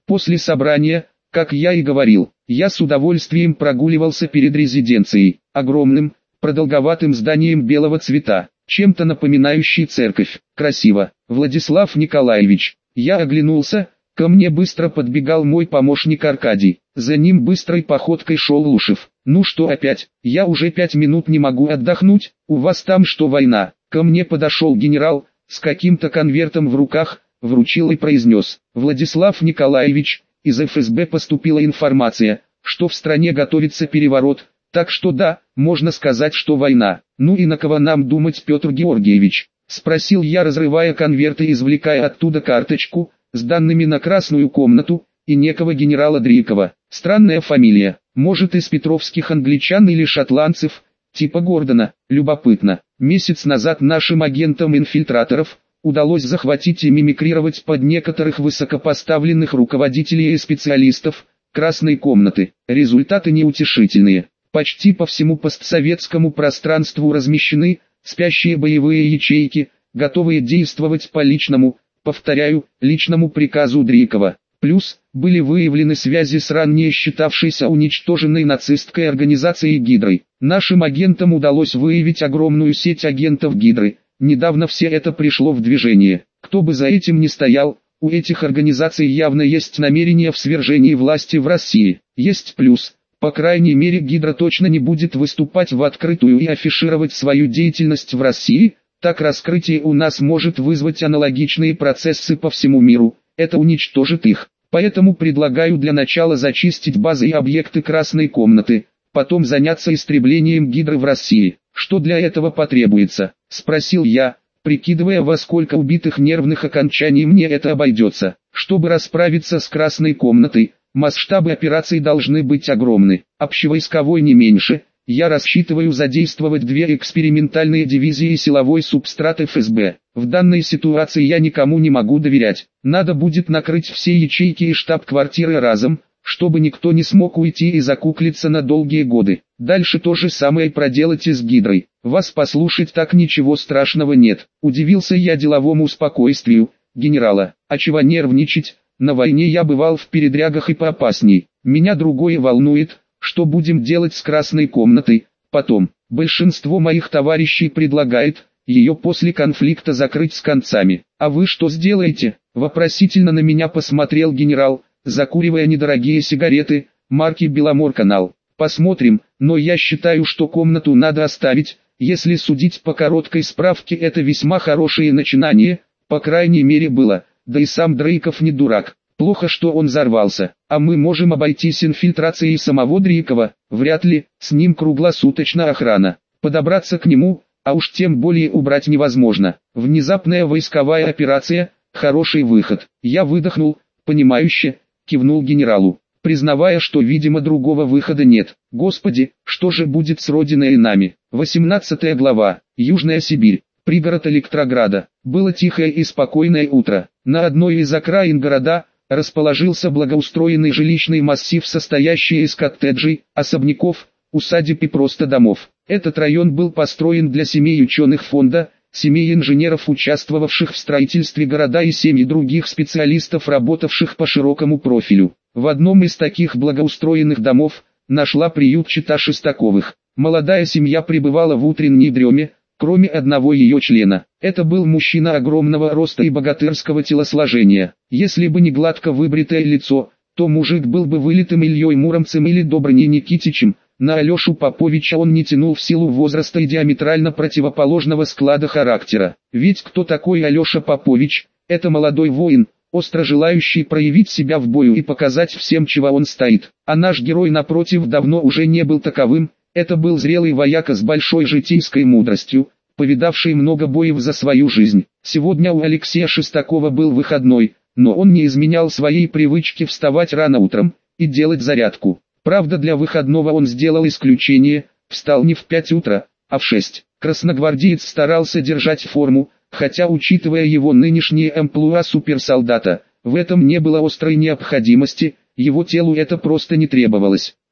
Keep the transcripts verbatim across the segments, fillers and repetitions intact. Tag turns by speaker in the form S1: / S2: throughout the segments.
S1: После собрания, как я и говорил, я с удовольствием прогуливался перед резиденцией, огромным, продолговатым зданием белого цвета, чем-то напоминающий церковь. Красиво. Владислав Николаевич. Я оглянулся, ко мне быстро подбегал мой помощник Аркадий. За ним быстрой походкой шел Лушев. Ну что опять, я уже пять минут не могу отдохнуть, у вас там что, война? Ко мне подошел генерал, с каким-то конвертом в руках, вручил и произнес: Владислав Николаевич, из эф эс бэ поступила информация, что в стране готовится переворот, так что да, можно сказать, что война. Ну и на кого нам думать, Петр Георгиевич? Спросил я, разрывая конверт и извлекая оттуда карточку, с данными на красную комнату, и некого генерала Дрикова. Странная фамилия, может из петровских англичан или шотландцев, типа Гордона. Любопытно, месяц назад нашим агентам инфильтраторов удалось захватить и мимикрировать под некоторых высокопоставленных руководителей и специалистов красной комнаты. Результаты неутешительные. Почти по всему постсоветскому пространству размещены спящие боевые ячейки, готовые действовать по личному, повторяю, личному приказу Дрикова. Плюс, были выявлены связи с ранее считавшейся уничтоженной нацистской организацией Гидрой. Нашим агентам удалось выявить огромную сеть агентов Гидры. Недавно все это пришло в движение. Кто бы за этим ни стоял, у этих организаций явно есть намерение в свержении власти в России. Есть плюс. По крайней мере, Гидра точно не будет выступать в открытую и афишировать свою деятельность в России. Так раскрытие у нас может вызвать аналогичные процессы по всему миру. Это уничтожит их. Поэтому предлагаю для начала зачистить базы и объекты красной комнаты, потом заняться истреблением Гидры в России. Что для этого потребуется? Спросил я, прикидывая, во сколько убитых нервных окончаний мне это обойдется. Чтобы расправиться с красной комнатой, масштабы операций должны быть огромны. Общевойсковой не меньше. Я рассчитываю задействовать две экспериментальные дивизии и силовой субстрат эф эс бэ. В данной ситуации я никому не могу доверять. Надо будет накрыть все ячейки и штаб-квартиры разом, чтобы никто не смог уйти и закуклиться на долгие годы. Дальше то же самое проделать и с Гидрой. Вас послушать так ничего страшного нет. Удивился я деловому спокойствию генерала. А чего нервничать? На войне я бывал в передрягах и поопасней. Меня другое волнует. Что будем делать с красной комнатой? Потом, большинство моих товарищей предлагает ее после конфликта закрыть с концами. А вы что сделаете? Вопросительно на меня посмотрел генерал, закуривая недорогие сигареты, марки Беломор-канал. Посмотрим, но я считаю, что комнату надо оставить. Если судить по короткой справке, это весьма хорошее начинание, по крайней мере было, да и сам Дрейков не дурак. Плохо, что он взорвался, а мы можем обойтись инфильтрацией самого Дрейкова, вряд ли, с ним круглосуточная охрана. Подобраться к нему, а уж тем более убрать невозможно. Внезапная войсковая операция, хороший выход. Я выдохнул, понимающе, кивнул генералу, признавая, что видимо другого выхода нет. Господи, что же будет с родиной и нами? восемнадцатая глава. Южная Сибирь. Пригород Электрограда. Было тихое и спокойное утро. На одной из окраин города расположился благоустроенный жилищный массив, состоящий из коттеджей, особняков, усадеб и просто домов. Этот район был построен для семей ученых фонда, семей инженеров, участвовавших в строительстве города, и семей других специалистов, работавших по широкому профилю. В одном из таких благоустроенных домов нашла приют чета Шестаковых. Молодая семья пребывала в утренней дреме, кроме одного ее члена. Это был мужчина огромного роста и богатырского телосложения. Если бы не гладко выбритое лицо, то мужик был бы вылитым Ильей Муромцем или Добрыней Никитичем. На Алешу Поповича он не тянул в силу возраста и диаметрально противоположного склада характера. Ведь кто такой Алеша Попович? Это молодой воин, остро желающий проявить себя в бою и показать всем, чего он стоит. А наш герой, напротив, давно уже не был таковым. Это был зрелый вояка с большой житейской мудростью, повидавший много боев за свою жизнь. Сегодня у Алексея Шестакова был выходной, но он не изменял своей привычки вставать рано утром и делать зарядку. Правда, для выходного он сделал исключение, встал не в пять утра, а в шесть. Красногвардеец старался держать форму, хотя, учитывая его нынешнее амплуа суперсолдата, в этом не было острой необходимости, его телу это просто не требовалось.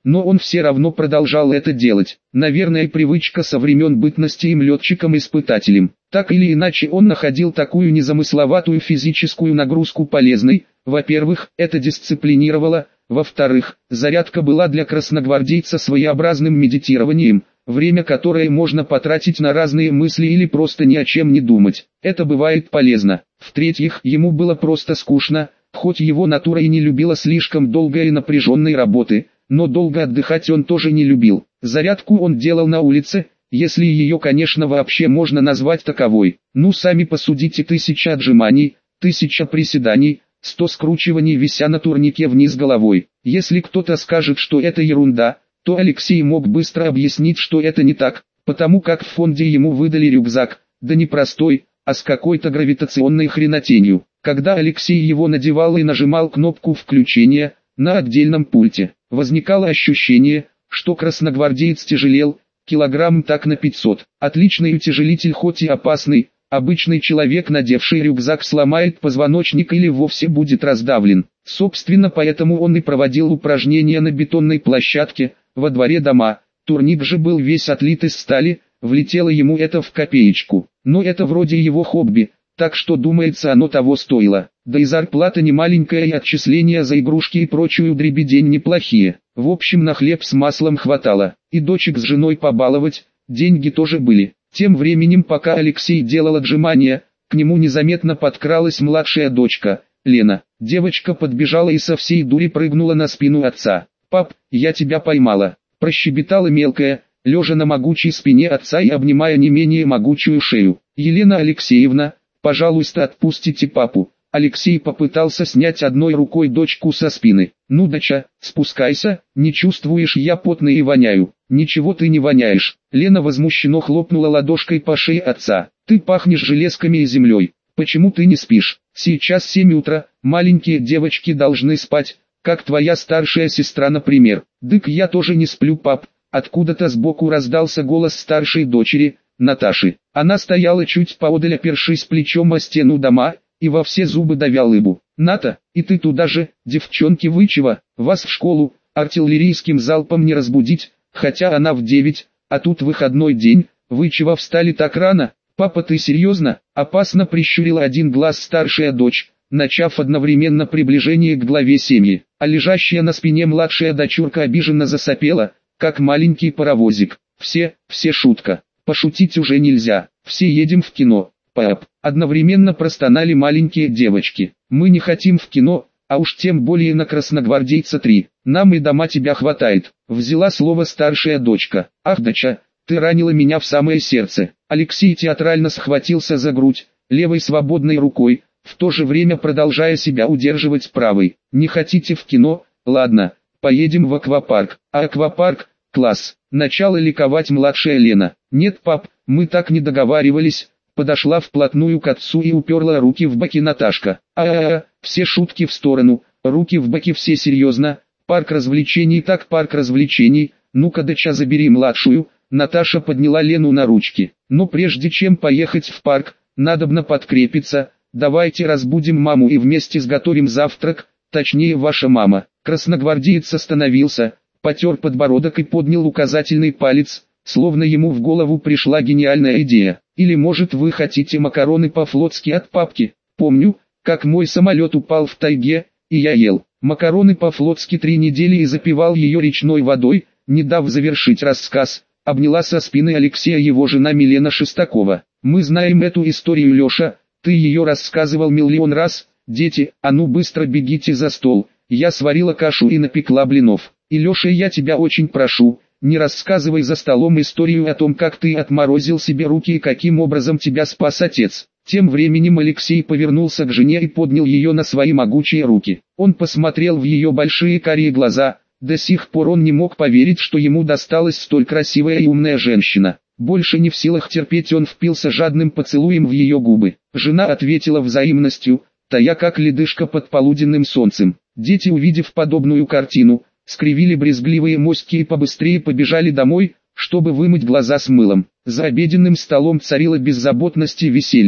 S1: но он все равно продолжал это делать. Наверное, привычка со времен бытности им летчиком-испытателем. Так или иначе он находил такую незамысловатую физическую нагрузку полезной. Во-первых, это дисциплинировало, во-вторых, зарядка была для красногвардейца своеобразным медитированием, время которое можно потратить на разные мысли или просто ни о чем не думать. Это бывает полезно. В-третьих, ему было просто скучно, хоть его натура и не любила слишком долгой и напряженной работы, но долго отдыхать он тоже не любил. Зарядку он делал на улице, если ее, конечно, вообще можно назвать таковой. Ну сами посудите: тысяча отжиманий, тысяча приседаний, сто скручиваний, вися на турнике вниз головой. Если кто-то скажет, что это ерунда, то Алексей мог быстро объяснить, что это не так, потому как в фонде ему выдали рюкзак, да не простой, а с какой-то гравитационной хренотенью. Когда Алексей его надевал и нажимал кнопку включения, на отдельном пульте, возникало ощущение, что красногвардеец тяжелел, килограмм так на пятьсот. Отличный утяжелитель, хоть и опасный. Обычный человек, надевший рюкзак, сломает позвоночник или вовсе будет раздавлен. Собственно, поэтому он и проводил упражнения на бетонной площадке, во дворе дома. Турник же был весь отлит из стали, влетело ему это в копеечку. Но это вроде его хобби, так что, думается, оно того стоило. Да и зарплата не маленькая, и отчисления за игрушки и прочую дребедень неплохие. В общем, на хлеб с маслом хватало. И дочек с женой побаловать, деньги тоже были. Тем временем, пока Алексей делал отжимания, к нему незаметно подкралась младшая дочка, Лена. Девочка подбежала и со всей дури прыгнула на спину отца. «Пап, я тебя поймала!» – прощебетала мелкая, лежа на могучей спине отца и обнимая не менее могучую шею. «Елена Алексеевна, пожалуйста, отпустите папу». Алексей попытался снять одной рукой дочку со спины. «Ну, доча, спускайся, не чувствуешь, я потный и воняю». «Ничего ты не воняешь». Лена возмущенно хлопнула ладошкой по шее отца. «Ты пахнешь железками и землей. Почему ты не спишь? Сейчас семь утра, маленькие девочки должны спать, как твоя старшая сестра, например». «Дык, я тоже не сплю, пап». Откуда-то сбоку раздался голос старшей дочери, Наташи. Она стояла чуть поодаль, опершись плечом о стену дома, и во все зубы давя лыбу. «Ната, и ты туда же, девчонки, вы чего? Вас в школу артиллерийским залпом не разбудить, хотя она в девять, а тут выходной день, вы чего встали так рано? Папа, ты серьезно?» Опасно прищурила один глаз старшая дочь, начав одновременно приближение к главе семьи, а лежащая на спине младшая дочурка обиженно засопела, как маленький паровозик. «Все, все шутка, пошутить уже нельзя, все едем в кино». «Пап!» — одновременно простонали маленькие девочки. «Мы не хотим в кино, а уж тем более на Красногвардейца три. Нам и дома тебя хватает», — взяла слово старшая дочка. «Ах, доча, ты ранила меня в самое сердце». Алексей театрально схватился за грудь, левой свободной рукой, в то же время продолжая себя удерживать правой. «Не хотите в кино? Ладно, поедем в аквапарк». «А аквапарк? Класс!» — начала ликовать младшая Лена. «Нет, пап, мы так не договаривались». Подошла вплотную к отцу и уперла руки в боки Наташка. «А-а-а, все шутки в сторону, руки в боки, все серьезно. Парк развлечений так парк развлечений, ну-ка, доча, забери младшую». Наташа подняла Лену на ручки. «Но прежде чем поехать в парк, надобно подкрепиться. Давайте разбудим маму и вместе сготовим завтрак, точнее ваша мама». Красногвардеец остановился, потер подбородок и поднял указательный палец, словно ему в голову пришла гениальная идея. «Или может вы хотите макароны по-флотски от папки? Помню, как мой самолет упал в тайге, и я ел макароны по-флотски три недели и запивал ее речной водой». Не дав завершить рассказ, обняла со спины Алексея его жена Милена Шестакова. «Мы знаем эту историю, Леша, ты ее рассказывал миллион раз. Дети, а ну быстро бегите за стол, я сварила кашу и напекла блинов. И, Леша, я тебя очень прошу, не рассказывай за столом историю о том, как ты отморозил себе руки и каким образом тебя спас отец». Тем временем Алексей повернулся к жене и поднял ее на свои могучие руки. Он посмотрел в ее большие карие глаза. До сих пор он не мог поверить, что ему досталась столь красивая и умная женщина. Больше не в силах терпеть, он впился жадным поцелуем в ее губы. Жена ответила взаимностью, тая как ледышка под полуденным солнцем. Дети, увидев подобную картину, скривили брезгливые моськи и побыстрее побежали домой, чтобы вымыть глаза с мылом. За обеденным столом царила беззаботность и веселье.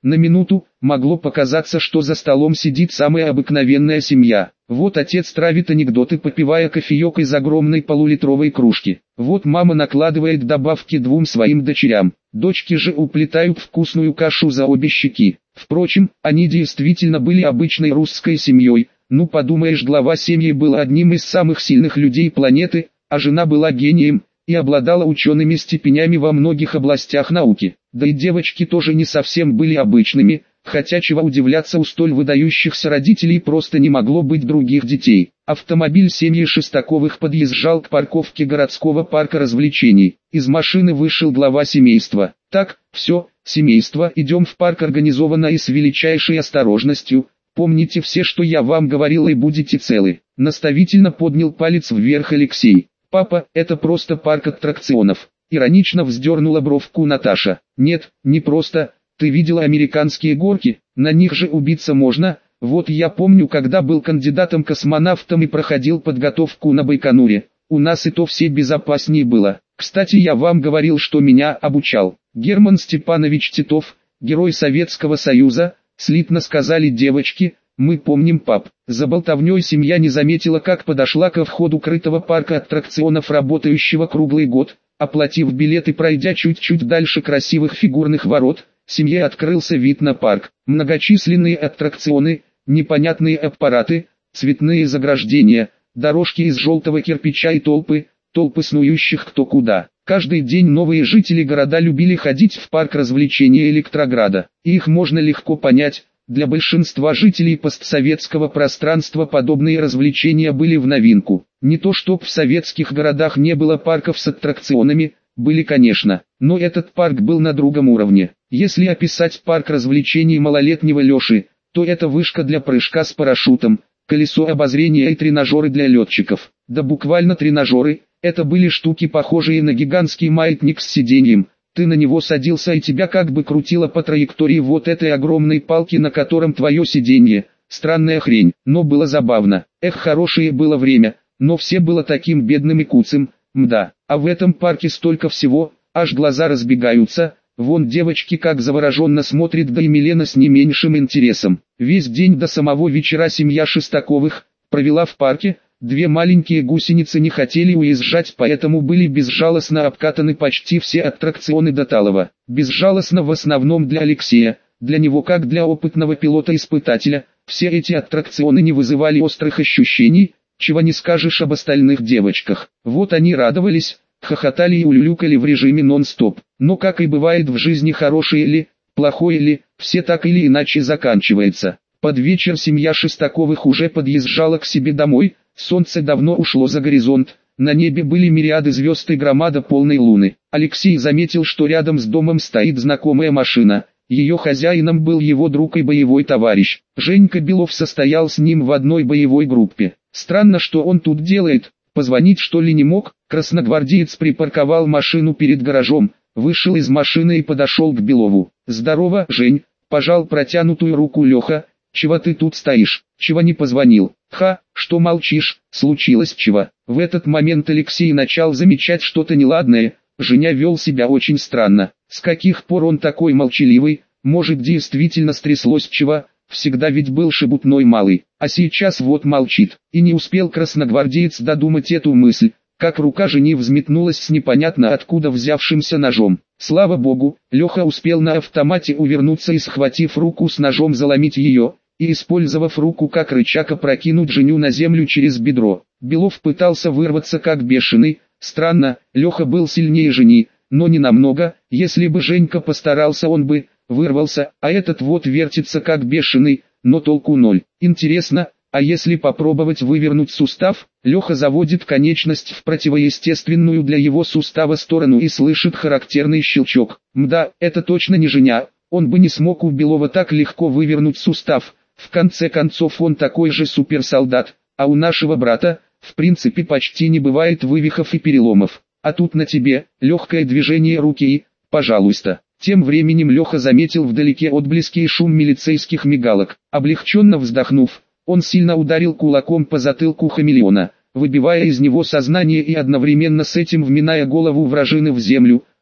S1: На минуту могло показаться, что за столом сидит самая обыкновенная семья. Вот отец травит анекдоты, попивая кофеек из огромной полулитровой кружки. Вот мама накладывает добавки двум своим дочерям. Дочки же уплетают вкусную кашу за обе щеки. Впрочем, они действительно были обычной русской семьей. Ну подумаешь, глава семьи был одним из самых сильных людей планеты, а жена была гением и обладала учеными степенями во многих областях науки. Да и девочки тоже не совсем были обычными, хотя чего удивляться, у столь выдающихся родителей просто не могло быть других детей. Автомобиль семьи Шестаковых подъезжал к парковке городского парка развлечений. Из машины вышел глава семейства. Так, все, семейство, идем в парк организованно и с величайшей осторожностью. Помните все, что я вам говорил, и будете целы. Наставительно поднял палец вверх Алексей. Папа, это просто парк аттракционов. Иронично вздернула бровку Наташа. Нет, не просто. Ты видела американские горки? На них же убиться можно. Вот я помню, когда был кандидатом-космонавтом и проходил подготовку на Байконуре. У нас и то все безопаснее было. Кстати, я вам говорил, что меня обучал Герман Степанович Титов, герой Советского Союза. Слитно сказали девочки. Мы помним, пап. За болтовней семья не заметила, как подошла ко входу крытого парка аттракционов, работающего круглый год. Оплатив билет и пройдя чуть-чуть дальше красивых фигурных ворот, семье открылся вид на парк. Многочисленные аттракционы, непонятные аппараты, цветные заграждения, дорожки из желтого кирпича и толпы, толпы снующих кто куда. Каждый день новые жители города любили ходить в парк развлечения Электрограда. И их можно легко понять. Для большинства жителей постсоветского пространства подобные развлечения были в новинку. Не то чтоб в советских городах не было парков с аттракционами, были конечно, но этот парк был на другом уровне. Если описать парк развлечений малолетнего Леши, то это вышка для прыжка с парашютом, колесо обозрения и тренажеры для летчиков. Да буквально тренажеры, это были штуки, похожие на гигантский маятник с сиденьем. Ты на него садился и тебя как бы крутило по траектории вот этой огромной палки, на котором твое сиденье. Странная хрень, но было забавно. Эх, хорошее было время, но все было таким бедным и куцым. Мда, а в этом парке столько всего, аж глаза разбегаются. Вон девочки как завороженно смотрят, да и Милена с не меньшим интересом. Весь день до самого вечера семья Шестаковых провела в парке. Две маленькие гусеницы не хотели уезжать, поэтому были безжалостно обкатаны почти все аттракционы до талого. Безжалостно в основном для Алексея, для него как для опытного пилота-испытателя. Все эти аттракционы не вызывали острых ощущений, чего не скажешь об остальных девочках. Вот они радовались, хохотали и улюлюкали в режиме нон-стоп. Но как и бывает в жизни, хорошее ли, плохое ли, все так или иначе заканчивается. Под вечер семья Шестаковых уже подъезжала к себе домой. Солнце давно ушло за горизонт, на небе были мириады звезд и громада полной луны. Алексей заметил, что рядом с домом стоит знакомая машина. Ее хозяином был его друг и боевой товарищ. Женька Белов состоял с ним в одной боевой группе. Странно, что он тут делает, позвонить что ли не мог? Красногвардеец припарковал машину перед гаражом, вышел из машины и подошел к Белову. «Здорово, Жень», пожал протянутую руку Леха. «Чего ты тут стоишь? Чего не позвонил? Ха, что молчишь, случилось чего?» В этот момент Алексей начал замечать что-то неладное. Женя вел себя очень странно. С каких пор он такой молчаливый? Может, действительно стряслось чего? Всегда ведь был шебутной малый, а сейчас вот молчит. И не успел красногвардеец додумать эту мысль, как рука жени взметнулась с непонятно откуда взявшимся ножом. Слава богу, Леха успел на автомате увернуться и, схватив руку с ножом, заломить ее и, использовав руку как рычаг, опрокинуть Женю на землю через бедро. Белов пытался вырваться как бешеный. Странно, Леха был сильнее Жени, но не намного. Если бы Женька постарался, он бы вырвался, а этот вот вертится как бешеный, но толку ноль. Интересно, а если попробовать вывернуть сустав? Леха заводит конечность в противоестественную для его сустава сторону и слышит характерный щелчок. Мда, это точно не Женя, он бы не смог у Белова так легко вывернуть сустав. В конце концов, он такой же суперсолдат, а у нашего брата, в принципе, почти не бывает вывихов и переломов. А тут на тебе, легкое движение руки и, пожалуйста. Тем временем Леха заметил вдалеке отблески и шум милицейских мигалок. Облегченно вздохнув, он сильно ударил кулаком по затылку хамелеона, выбивая из него сознание и одновременно с этим вминая голову вражины в землю.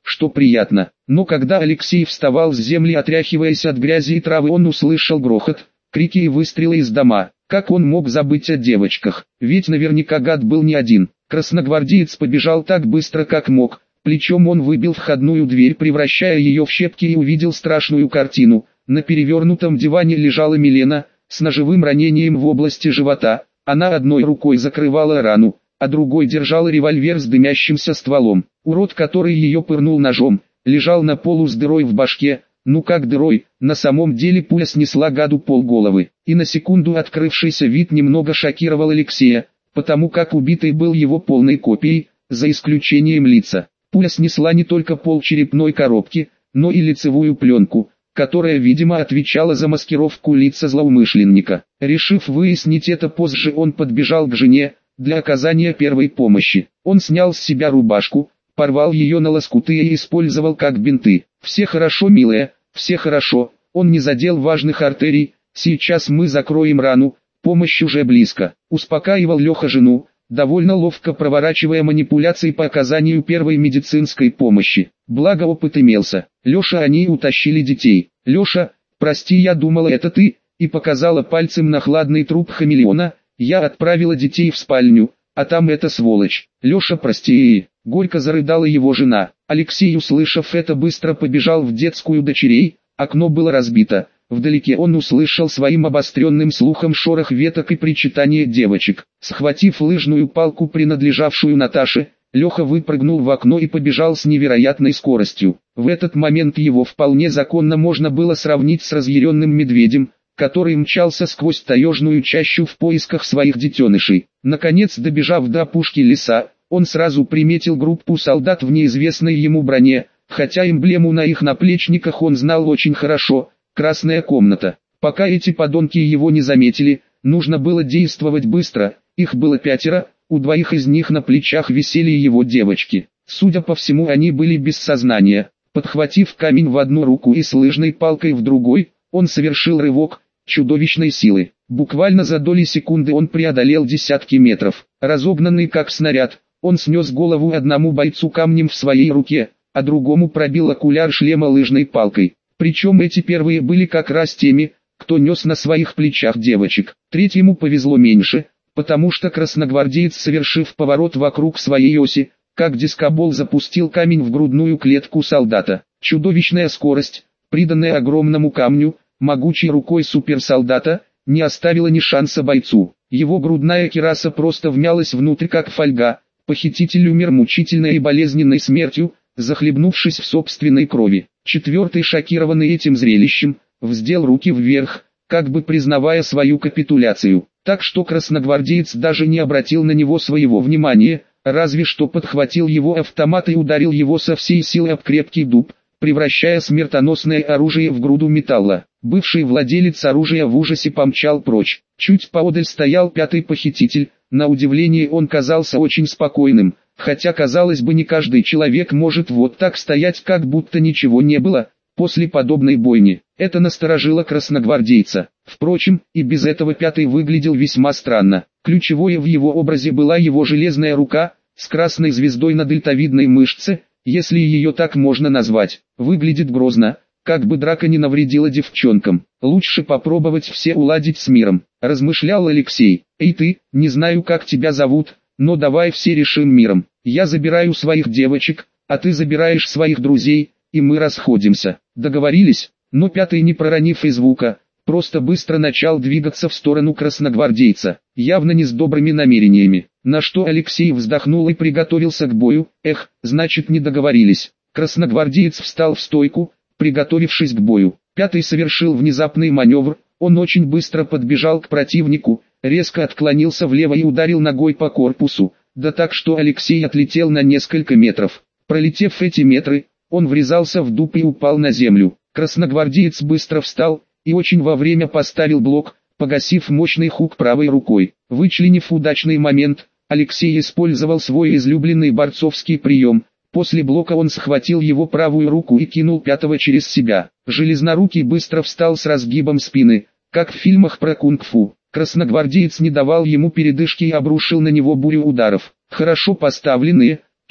S1: что приятно. Но когда Алексей вставал с земли, отряхиваясь от грязи и травы, он услышал грохот, крики и выстрелы из дома. Как он мог забыть о девочках? Ведь наверняка гад был не один. Красногвардеец побежал так быстро, как мог. Плечом он выбил входную дверь, превращая ее в щепки, и увидел страшную картину. На перевернутом диване лежала Милена, с ножевым ранением в области живота. Она одной рукой закрывала рану, а другой держала револьвер с дымящимся стволом. Урод, который ее пырнул ножом, лежал на полу с дырой в башке. Ну как дырой, на самом деле пуля снесла гаду полголовы. И на секунду открывшийся вид немного шокировал Алексея, потому как убитый был его полной копией, за исключением лица. Пуля снесла не только пол черепной коробки, но и лицевую пленку, которая, видимо, отвечала за маскировку лица злоумышленника. Решив выяснить это позже, он подбежал к жене, для оказания первой помощи. Он снял с себя рубашку, порвал ее на лоскуты и использовал как бинты. «Все хорошо, милая, все хорошо, он не задел важных артерий, сейчас мы закроем рану, помощь уже близко», — успокаивал Леха жену, довольно ловко проворачивая манипуляции по оказанию первой медицинской помощи. Благо опыт имелся. «Леша, они утащили детей. Леша, прости, я думала, это ты», и показала пальцем на хладный труп хамелеона. «Я отправила детей в спальню, а там эта сволочь. Леша, прости». Горько зарыдала его жена. Алексей, услышав это, быстро побежал в детскую дочерей. Окно было разбито. Вдалеке он услышал своим обостренным слухом шорох веток и причитание девочек. Схватив лыжную палку, принадлежавшую Наташе, Леха выпрыгнул в окно и побежал с невероятной скоростью. В этот момент его вполне законно можно было сравнить с разъяренным медведем, который мчался сквозь таежную чащу в поисках своих детенышей. Наконец, добежав до опушки леса, он сразу приметил группу солдат в неизвестной ему броне, хотя эмблему на их наплечниках он знал очень хорошо. Красная комната. Пока эти подонки его не заметили, нужно было действовать быстро. Их было пятеро, у двоих из них на плечах висели его девочки. Судя по всему, они были без сознания. Подхватив камень в одну руку и с лыжной палкой в другой, он совершил рывок чудовищной силы. Буквально за доли секунды он преодолел десятки метров. Разогнанный как снаряд, он снес голову одному бойцу камнем в своей руке, а другому пробил окуляр шлема лыжной палкой. Причем эти первые были как раз теми, кто нес на своих плечах девочек. Третьему повезло меньше, потому что красногвардеец, совершив поворот вокруг своей оси, как дискобол, запустил камень в грудную клетку солдата. Чудовищная скорость, приданная огромному камню, могучей рукой суперсолдата, не оставила ни шанса бойцу. Его грудная кираса просто вмялась внутрь как фольга. Похититель умер мучительной и болезненной смертью, захлебнувшись в собственной крови. Четвертый, шокированный этим зрелищем, вздел руки вверх, как бы признавая свою капитуляцию. Так что красногвардеец даже не обратил на него своего внимания, разве что подхватил его автомат и ударил его со всей силы об крепкий дуб, превращая смертоносное оружие в груду металла. Бывший владелец оружия в ужасе помчал прочь. Чуть поодаль стоял пятый похититель. На удивление он казался очень спокойным. Хотя, казалось бы, не каждый человек может вот так стоять, как будто ничего не было, после подобной бойни. Это насторожило красногвардейца. Впрочем, и без этого пятый выглядел весьма странно. Ключевое в его образе была его железная рука, с красной звездой на дельтовидной мышце, если ее так можно назвать. Выглядит грозно, как бы драка не навредила девчонкам. Лучше попробовать все уладить с миром, размышлял Алексей. Эй ты, не знаю, как тебя зовут, но давай все решим миром. Я забираю своих девочек, а ты забираешь своих друзей, и мы расходимся. Договорились? Но пятый, не проронив и звука, просто быстро начал двигаться в сторону красногвардейца, явно не с добрыми намерениями. На что Алексей вздохнул и приготовился к бою. Эх, значит, не договорились. Красногвардеец встал в стойку, приготовившись к бою. Пятый совершил внезапный маневр. Он очень быстро подбежал к противнику, резко отклонился влево и ударил ногой по корпусу, да так, что Алексей отлетел на несколько метров. Пролетев эти метры, он врезался в дуб и упал на землю. Красногвардеец быстро встал и очень вовремя поставил блок, погасив мощный хук правой рукой. Вычленив удачный момент, Алексей использовал свой излюбленный борцовский прием. После блока он схватил его правую руку и кинул пятого через себя. Железнорукий быстро встал с разгибом спины, как в фильмах про кунг-фу. Красногвардеец не давал ему передышки и обрушил на него бурю ударов. Хорошо поставленные,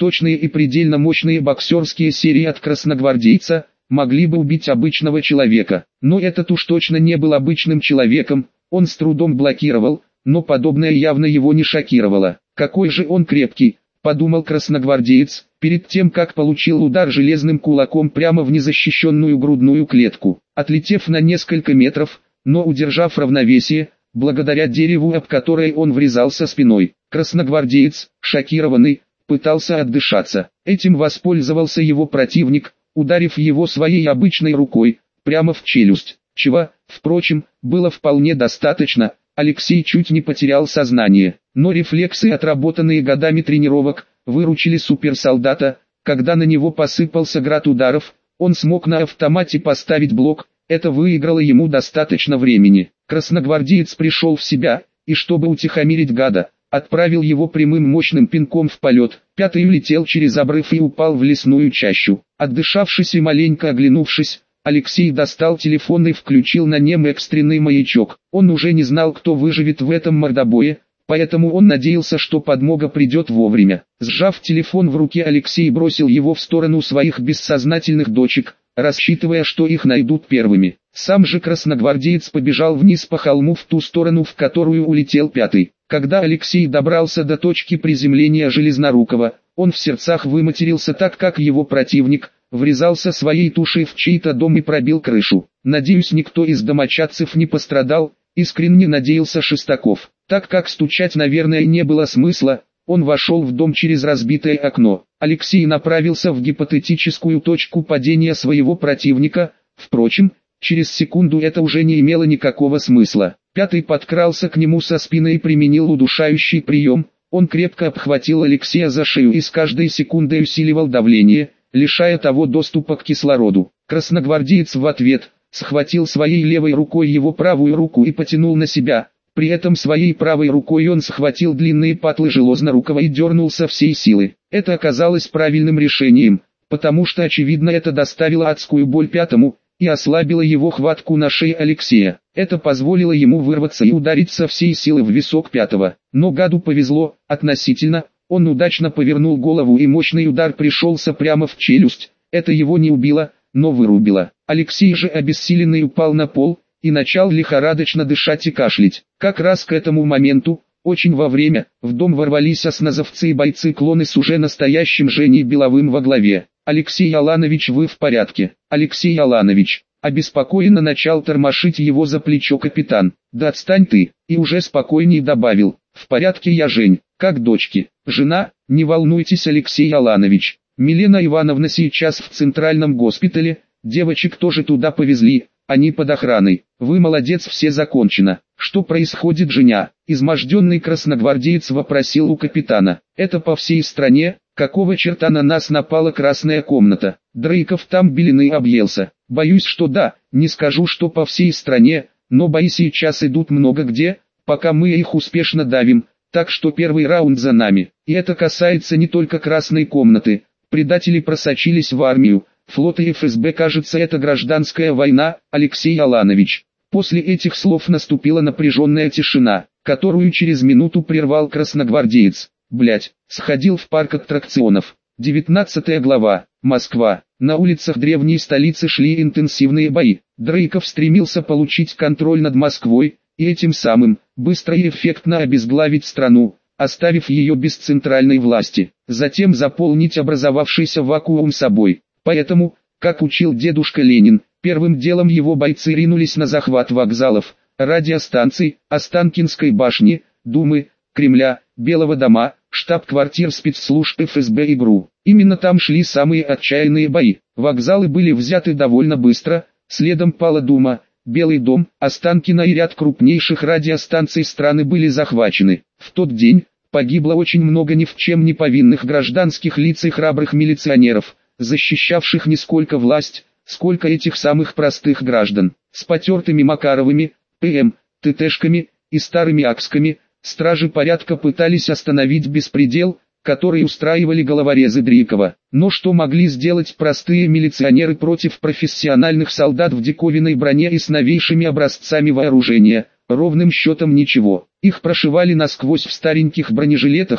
S1: точные и предельно мощные боксерские серии от красногвардейца могли бы убить обычного человека. Но этот уж точно не был обычным человеком, он с трудом блокировал, но подобное явно его не шокировало. «Какой же он крепкий», — подумал красногвардеец, перед тем как получил удар железным кулаком прямо в незащищенную грудную клетку. Отлетев на несколько метров, но удержав равновесие, благодаря дереву, об которое он врезался спиной, красногвардеец, шокированный, пытался отдышаться. Этим воспользовался его противник, ударив его своей обычной рукой, прямо в челюсть, чего, впрочем, было вполне достаточно. Алексей чуть не потерял сознание, но рефлексы, отработанные годами тренировок, выручили суперсолдата. Когда на него посыпался град ударов, он смог на автомате поставить блок, это выиграло ему достаточно времени. Красногвардеец пришел в себя, и чтобы утихомирить гада, отправил его прямым мощным пинком в полет. Пятый улетел через обрыв и упал в лесную чащу. Отдышавшись и маленько оглянувшись, Алексей достал телефон и включил на нем экстренный маячок. Он уже не знал, кто выживет в этом мордобое, поэтому он надеялся, что подмога придет вовремя. Сжав телефон в руке, Алексей бросил его в сторону своих бессознательных дочек, рассчитывая, что их найдут первыми. Сам же красногвардеец побежал вниз по холму в ту сторону, в которую улетел пятый. Когда Алексей добрался до точки приземления Железнорукова, он в сердцах выматерился, так как его противник врезался своей тушей в чей-то дом и пробил крышу. «Надеюсь, никто из домочадцев не пострадал», — искренне надеялся Шестаков. Так как стучать, наверное, не было смысла, он вошел в дом через разбитое окно. Алексей направился в гипотетическую точку падения своего противника, впрочем, через секунду это уже не имело никакого смысла. Пятый подкрался к нему со спины и применил удушающий прием. Он крепко обхватил Алексея за шею и с каждой секундой усиливал давление, лишая того доступа к кислороду. Красногвардеец в ответ схватил своей левой рукой его правую руку и потянул на себя. При этом своей правой рукой он схватил длинные патлы Железнорукова и дернул со всей силы. Это оказалось правильным решением, потому что очевидно это доставило адскую боль пятому и ослабило его хватку на шее Алексея. Это позволило ему вырваться и ударить со всей силы в висок пятого. Но гаду повезло, относительно, он удачно повернул голову и мощный удар пришелся прямо в челюсть. Это его не убило, но вырубило. Алексей же обессиленный упал на пол и начал лихорадочно дышать и кашлять. Как раз к этому моменту, очень вовремя, в дом ворвались осназовцы и бойцы-клоны с уже настоящим Женей Беловым во главе. «Алексей Аланович, вы в порядке?» «Алексей Аланович», обеспокоенно начал тормошить его за плечо капитан. «Да отстань ты», и уже спокойнее добавил: «В порядке я, Жень, как дочки». «Жена, не волнуйтесь, Алексей Аланович, Милена Ивановна сейчас в центральном госпитале, девочек тоже туда повезли, они под охраной. Вы молодец, все закончено». «Что происходит, Женя?» изможденный красногвардеец вопросил у капитана. «Это по всей стране? Какого черта на нас напала красная комната? Дрейков там белины объелся». «Боюсь, что да, не скажу, что по всей стране, но бои сейчас идут много где, пока мы их успешно давим, так что первый раунд за нами. И это касается не только красной комнаты. Предатели просочились в армию, флот и эф эс бэ, кажется, это гражданская война, Алексей Аланович». После этих слов наступила напряженная тишина, которую через минуту прервал красногвардеец. «Блять, сходил в парк аттракционов». девятнадцатая глава. Москва. На улицах древней столицы шли интенсивные бои. Дрейков стремился получить контроль над Москвой, и этим самым, быстро и эффектно обезглавить страну, оставив ее без центральной власти. Затем заполнить образовавшийся вакуум собой. Поэтому, как учил дедушка Ленин, первым делом его бойцы ринулись на захват вокзалов, радиостанций, Останкинской башни, Думы, Кремля, Белого дома, штаб-квартир спецслужб эф эс бэ и ГРУ. Именно там шли самые отчаянные бои. Вокзалы были взяты довольно быстро, следом пала Дума, Белый дом, Останкино и ряд крупнейших радиостанций страны были захвачены. В тот день погибло очень много ни в чем не повинных гражданских лиц и храбрых милиционеров, защищавших не сколько власть, сколько этих самых простых граждан. С потертыми Макаровыми, пэ эм, тэ тэшками и старыми аксками стражи порядка пытались остановить беспредел, который устраивали головорезы Дрейкова. Но что могли сделать простые милиционеры против профессиональных солдат в диковинной броне и с новейшими образцами вооружения? Ровным счетом ничего. Их прошивали насквозь в стареньких бронежилетах,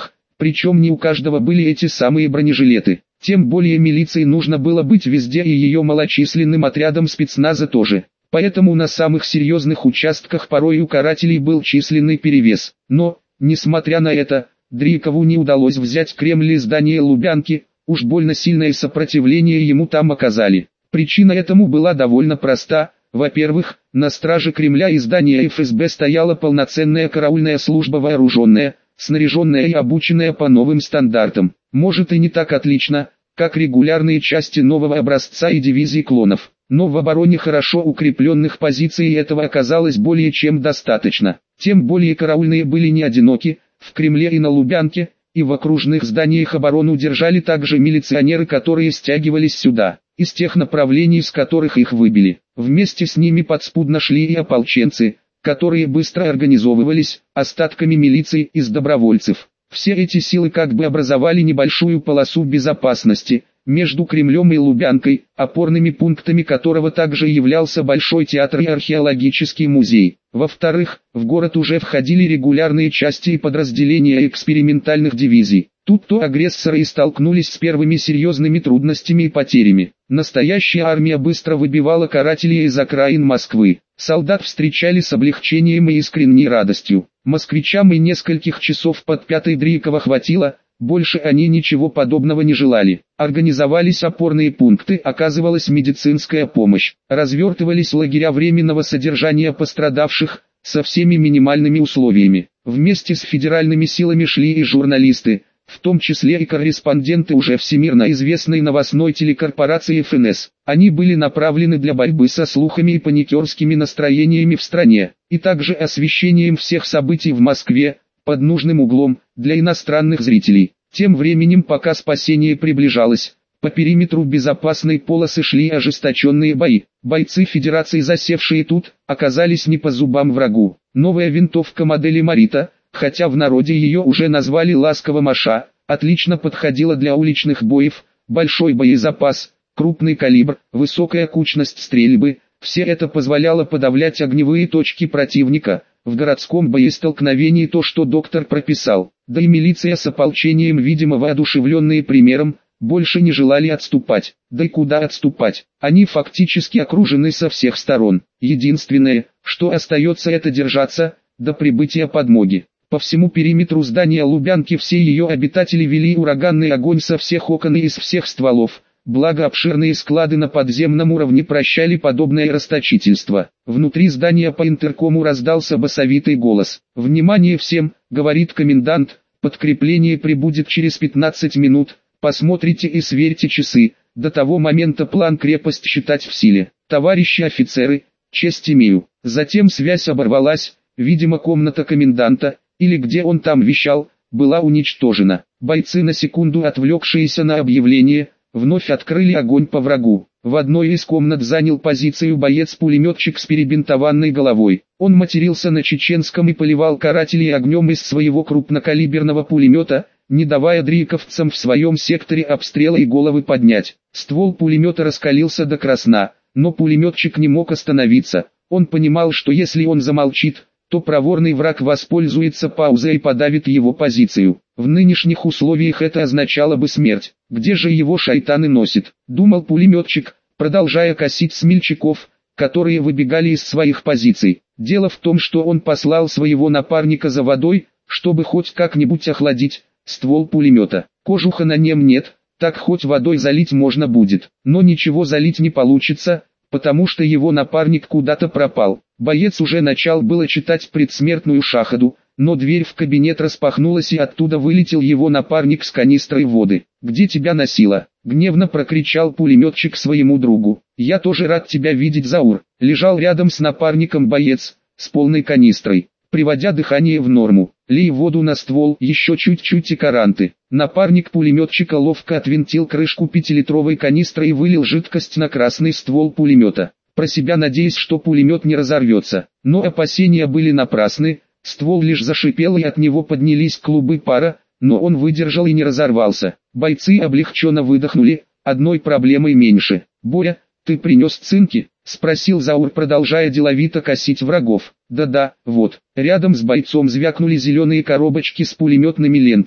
S1: Причем не у каждого были эти самые бронежилеты. Тем более милиции нужно было быть везде и ее малочисленным отрядом спецназа тоже. Поэтому на самых серьезных участках порой у карателей был численный перевес. Но, несмотря на это, Дрикову не удалось взять Кремль и здание Лубянки, уж больно сильное сопротивление ему там оказали. Причина этому была довольно проста. Во-первых, на страже Кремля и здания эф эс бэ стояла полноценная караульная служба, вооруженная, снаряженная и обученная по новым стандартам. Может и не так отлично, как регулярные части нового образца и дивизии клонов. Но в обороне хорошо укрепленных позиций этого оказалось более чем достаточно. Тем более караульные были не одиноки, в Кремле и на Лубянке, и в окружных зданиях оборону держали также милиционеры, которые стягивались сюда, из тех направлений, с которых их выбили. Вместе с ними подспудно шли и ополченцы, которые быстро организовывались остатками милиции из добровольцев. Все эти силы как бы образовали небольшую полосу безопасности между Кремлем и Лубянкой, опорными пунктами которого также являлся Большой театр и археологический музей. Во-вторых, в город уже входили регулярные части и подразделения экспериментальных дивизий. Тут-то агрессоры и столкнулись с первыми серьезными трудностями и потерями. Настоящая армия быстро выбивала карателей из окраин Москвы. Солдат встречали с облегчением и искренней радостью. Москвичам и нескольких часов под Пятой Дрикова хватило, больше они ничего подобного не желали. Организовались опорные пункты, оказывалась медицинская помощь, развертывались лагеря временного содержания пострадавших, со всеми минимальными условиями. Вместе с федеральными силами шли и журналисты, в том числе и корреспонденты уже всемирно известной новостной телекорпорации эф эн эс. Они были направлены для борьбы со слухами и паникерскими настроениями в стране, и также освещением всех событий в Москве, под нужным углом, для иностранных зрителей. Тем временем, пока спасение приближалось, по периметру безопасной полосы шли ожесточенные бои. Бойцы Федерации, засевшие тут, оказались не по зубам врагу. Новая винтовка модели Марита, хотя в народе ее уже назвали ласково Маша, отлично подходила для уличных боев, большой боезапас, крупный калибр, высокая кучность стрельбы, все это позволяло подавлять огневые точки противника. В городском боестолкновении то, что доктор прописал, да и милиция с ополчением, видимо воодушевленные примером, больше не желали отступать. Да и куда отступать? Они фактически окружены со всех сторон. Единственное, что остается, это держаться до прибытия подмоги. По всему периметру здания Лубянки все ее обитатели вели ураганный огонь со всех окон и из всех стволов. Благо обширные склады на подземном уровне прощали подобное расточительство. Внутри здания по интеркому раздался басовитый голос. «Внимание всем!» — говорит комендант, «подкрепление прибудет через пятнадцать минут, посмотрите и сверьте часы, до того момента план крепость считать в силе. Товарищи офицеры, честь имею». Затем связь оборвалась, видимо комната коменданта, или где он там вещал, была уничтожена. Бойцы, на секунду отвлекшиеся на объявление, вновь открыли огонь по врагу. В одной из комнат занял позицию боец-пулеметчик с перебинтованной головой. Он матерился на чеченском и поливал карателей огнем из своего крупнокалиберного пулемета, не давая дриковцам в своем секторе обстрела и головы поднять. Ствол пулемета раскалился до красна, но пулеметчик не мог остановиться. Он понимал, что если он замолчит, то проворный враг воспользуется паузой и подавит его позицию. В нынешних условиях это означало бы смерть. Где же его шайтаны носит, думал пулеметчик, продолжая косить смельчаков, которые выбегали из своих позиций. Дело в том, что он послал своего напарника за водой, чтобы хоть как-нибудь охладить ствол пулемета. Кожуха на нем нет, так хоть водой залить можно будет, но ничего залить не получится, потому что его напарник куда-то пропал. Боец уже начал было читать предсмертную шахаду, но дверь в кабинет распахнулась и оттуда вылетел его напарник с канистрой воды. «Где тебя носило?» — гневно прокричал пулеметчик своему другу. «Я тоже рад тебя видеть, Заур». Лежал рядом с напарником боец, с полной канистрой. Приводя дыхание в норму, лей воду на ствол, еще чуть-чуть и каранты. Напарник пулеметчика ловко отвинтил крышку пятилитровой канистры и вылил жидкость на красный ствол пулемета. Про себя надеясь, что пулемет не разорвется. Но опасения были напрасны, ствол лишь зашипел и от него поднялись клубы пара, но он выдержал и не разорвался. Бойцы облегченно выдохнули, одной проблемой меньше. «Боря, ты принес цинки?» — спросил Заур, продолжая деловито косить врагов. «Да-да, вот». Рядом с бойцом звякнули зеленые коробочки с пулеметными лентами.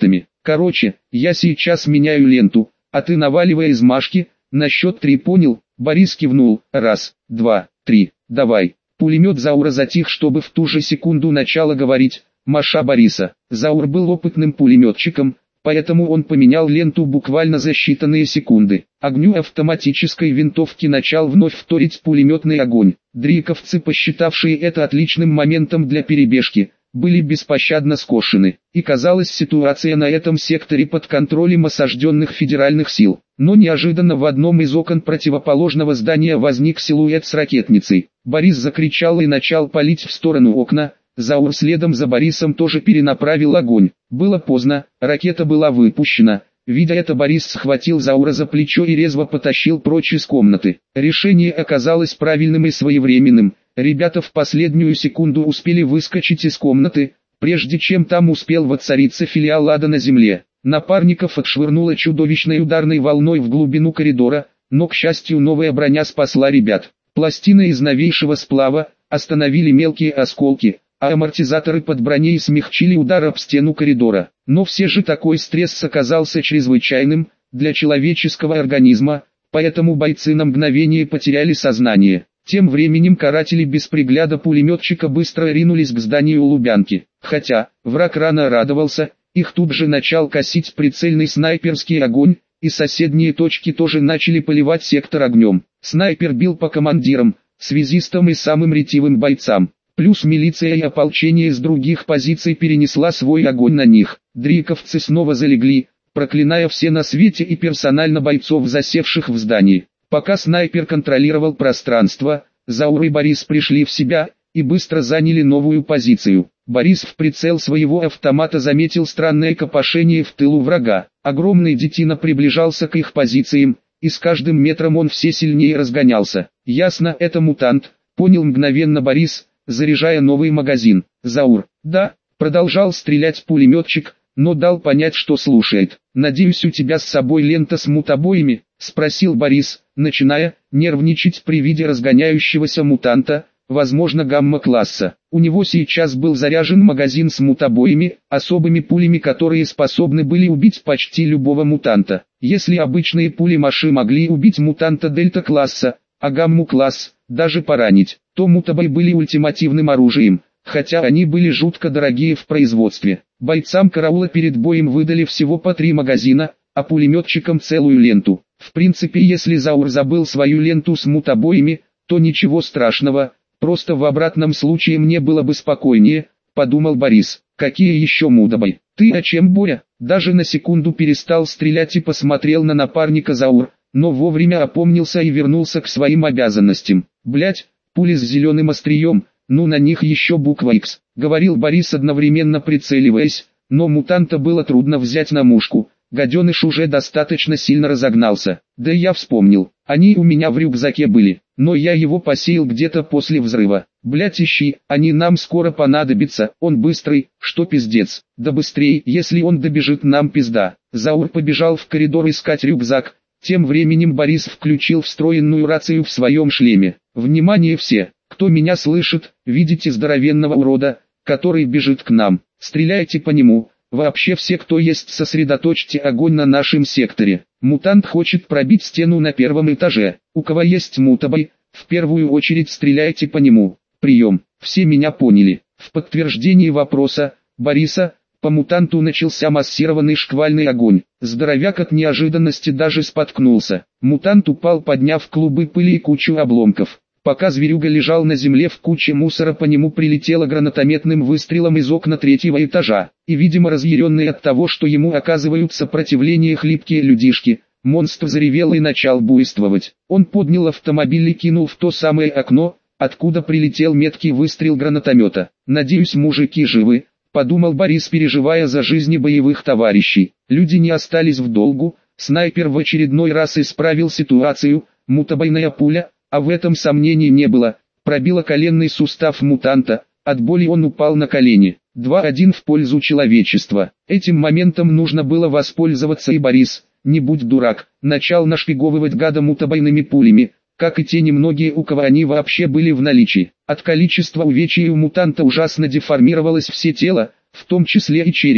S1: Короче, я сейчас меняю ленту, а ты наваливай измашки, на счет три, понял? Борис кивнул. Раз, два, три, давай. Пулемет Заура затих, чтобы в ту же секунду начала говорить «Маша Бориса». Заур был опытным пулеметчиком, поэтому он поменял ленту буквально за считанные секунды. Огню автоматической винтовки начал вновь вторить пулеметный огонь. Дриковцы, посчитавшие это отличным моментом для перебежки, были беспощадно скошены, и казалось, ситуация на этом секторе под контролем осажденных федеральных сил. Но неожиданно в одном из окон противоположного здания возник силуэт с ракетницей. Борис закричал и начал палить в сторону окна. Заур следом за Борисом тоже перенаправил огонь. Было поздно, ракета была выпущена. Видя это, Борис схватил Заура за плечо и резво потащил прочь из комнаты. Решение оказалось правильным и своевременным. Ребята в последнюю секунду успели выскочить из комнаты, прежде чем там успел воцариться филиал ада на земле. Напарников отшвырнуло чудовищной ударной волной в глубину коридора, но, к счастью, новая броня спасла ребят. Пластины из новейшего сплава остановили мелкие осколки, а амортизаторы под броней смягчили удар об стену коридора. Но все же такой стресс оказался чрезвычайным для человеческого организма, поэтому бойцы на мгновение потеряли сознание. Тем временем каратели без пригляда пулеметчика быстро ринулись к зданию Лубянки. Хотя, враг рано радовался, их тут же начал косить прицельный снайперский огонь, и соседние точки тоже начали поливать сектор огнем. Снайпер бил по командирам, связистам и самым ретивым бойцам. Плюс милиция и ополчение с других позиций перенесла свой огонь на них. Дриковцы снова залегли, проклиная все на свете и персонально бойцов, засевших в здании. Пока снайпер контролировал пространство, Заур и Борис пришли в себя и быстро заняли новую позицию. Борис в прицел своего автомата заметил странное копошение в тылу врага. Огромный детина приближался к их позициям, и с каждым метром он все сильнее разгонялся. «Ясно, это мутант», — понял мгновенно Борис, заряжая новый магазин. Заур, да, продолжал стрелять пулеметчик, но дал понять, что слушает. «Надеюсь, у тебя с собой лента с мутобоями?» — спросил Борис, начиная нервничать при виде разгоняющегося мутанта, возможно гамма-класса. У него сейчас был заряжен магазин с мутобоями, особыми пулями, которые способны были убить почти любого мутанта. Если обычные пули Маши могли убить мутанта дельта-класса, а гамму-класс даже поранить, то мутобои были ультимативным оружием, хотя они были жутко дорогие в производстве. Бойцам караула перед боем выдали всего по три магазина, а пулеметчикам целую ленту. В принципе, если Заур забыл свою ленту с мутобоями, то ничего страшного, просто в обратном случае мне было бы спокойнее, подумал Борис. Какие еще мутобои? Ты о чем, Боря? Даже на секунду перестал стрелять и посмотрел на напарника Заур, но вовремя опомнился и вернулся к своим обязанностям. Блять, пули с зеленым острием, ну на них еще буква X, говорил Борис, одновременно прицеливаясь, но мутанта было трудно взять на мушку. Гаденыш уже достаточно сильно разогнался. Да я вспомнил, они у меня в рюкзаке были, но я его посеял где-то после взрыва. Блять, ищи, они нам скоро понадобятся, он быстрый, что пиздец. Да быстрей, если он добежит, нам пизда. Заур побежал в коридор искать рюкзак. Тем временем Борис включил встроенную рацию в своем шлеме. Внимание все, кто меня слышит, видите здоровенного урода, который бежит к нам, стреляйте по нему. Вообще все, кто есть, сосредоточьте огонь на нашем секторе. Мутант хочет пробить стену на первом этаже. У кого есть мутобой, в первую очередь стреляйте по нему. Прием. Все меня поняли. В подтверждении вопроса Бориса, по мутанту начался массированный шквальный огонь. Здоровяк от неожиданности даже споткнулся. Мутант упал, подняв клубы пыли и кучу обломков. Пока зверюга лежал на земле в куче мусора, по нему прилетело гранатометным выстрелом из окна третьего этажа. И, видимо, разъяренный от того, что ему оказывают сопротивление хлипкие людишки, монстр заревел и начал буйствовать. Он поднял автомобиль и кинул в то самое окно, откуда прилетел меткий выстрел гранатомета. «Надеюсь, мужики живы», — подумал Борис, переживая за жизни боевых товарищей. Люди не остались в долгу, снайпер в очередной раз исправил ситуацию, мутобойная пуля, а в этом сомнений не было, пробила коленный сустав мутанта, от боли он упал на колени. два один в пользу человечества. Этим моментом нужно было воспользоваться, и Борис, не будь дурак, начал нашпиговывать гада мутобойными пулями, как и те немногие, у кого они вообще были в наличии. От количества увечий у мутанта ужасно деформировалось все тело, в том числе и череп,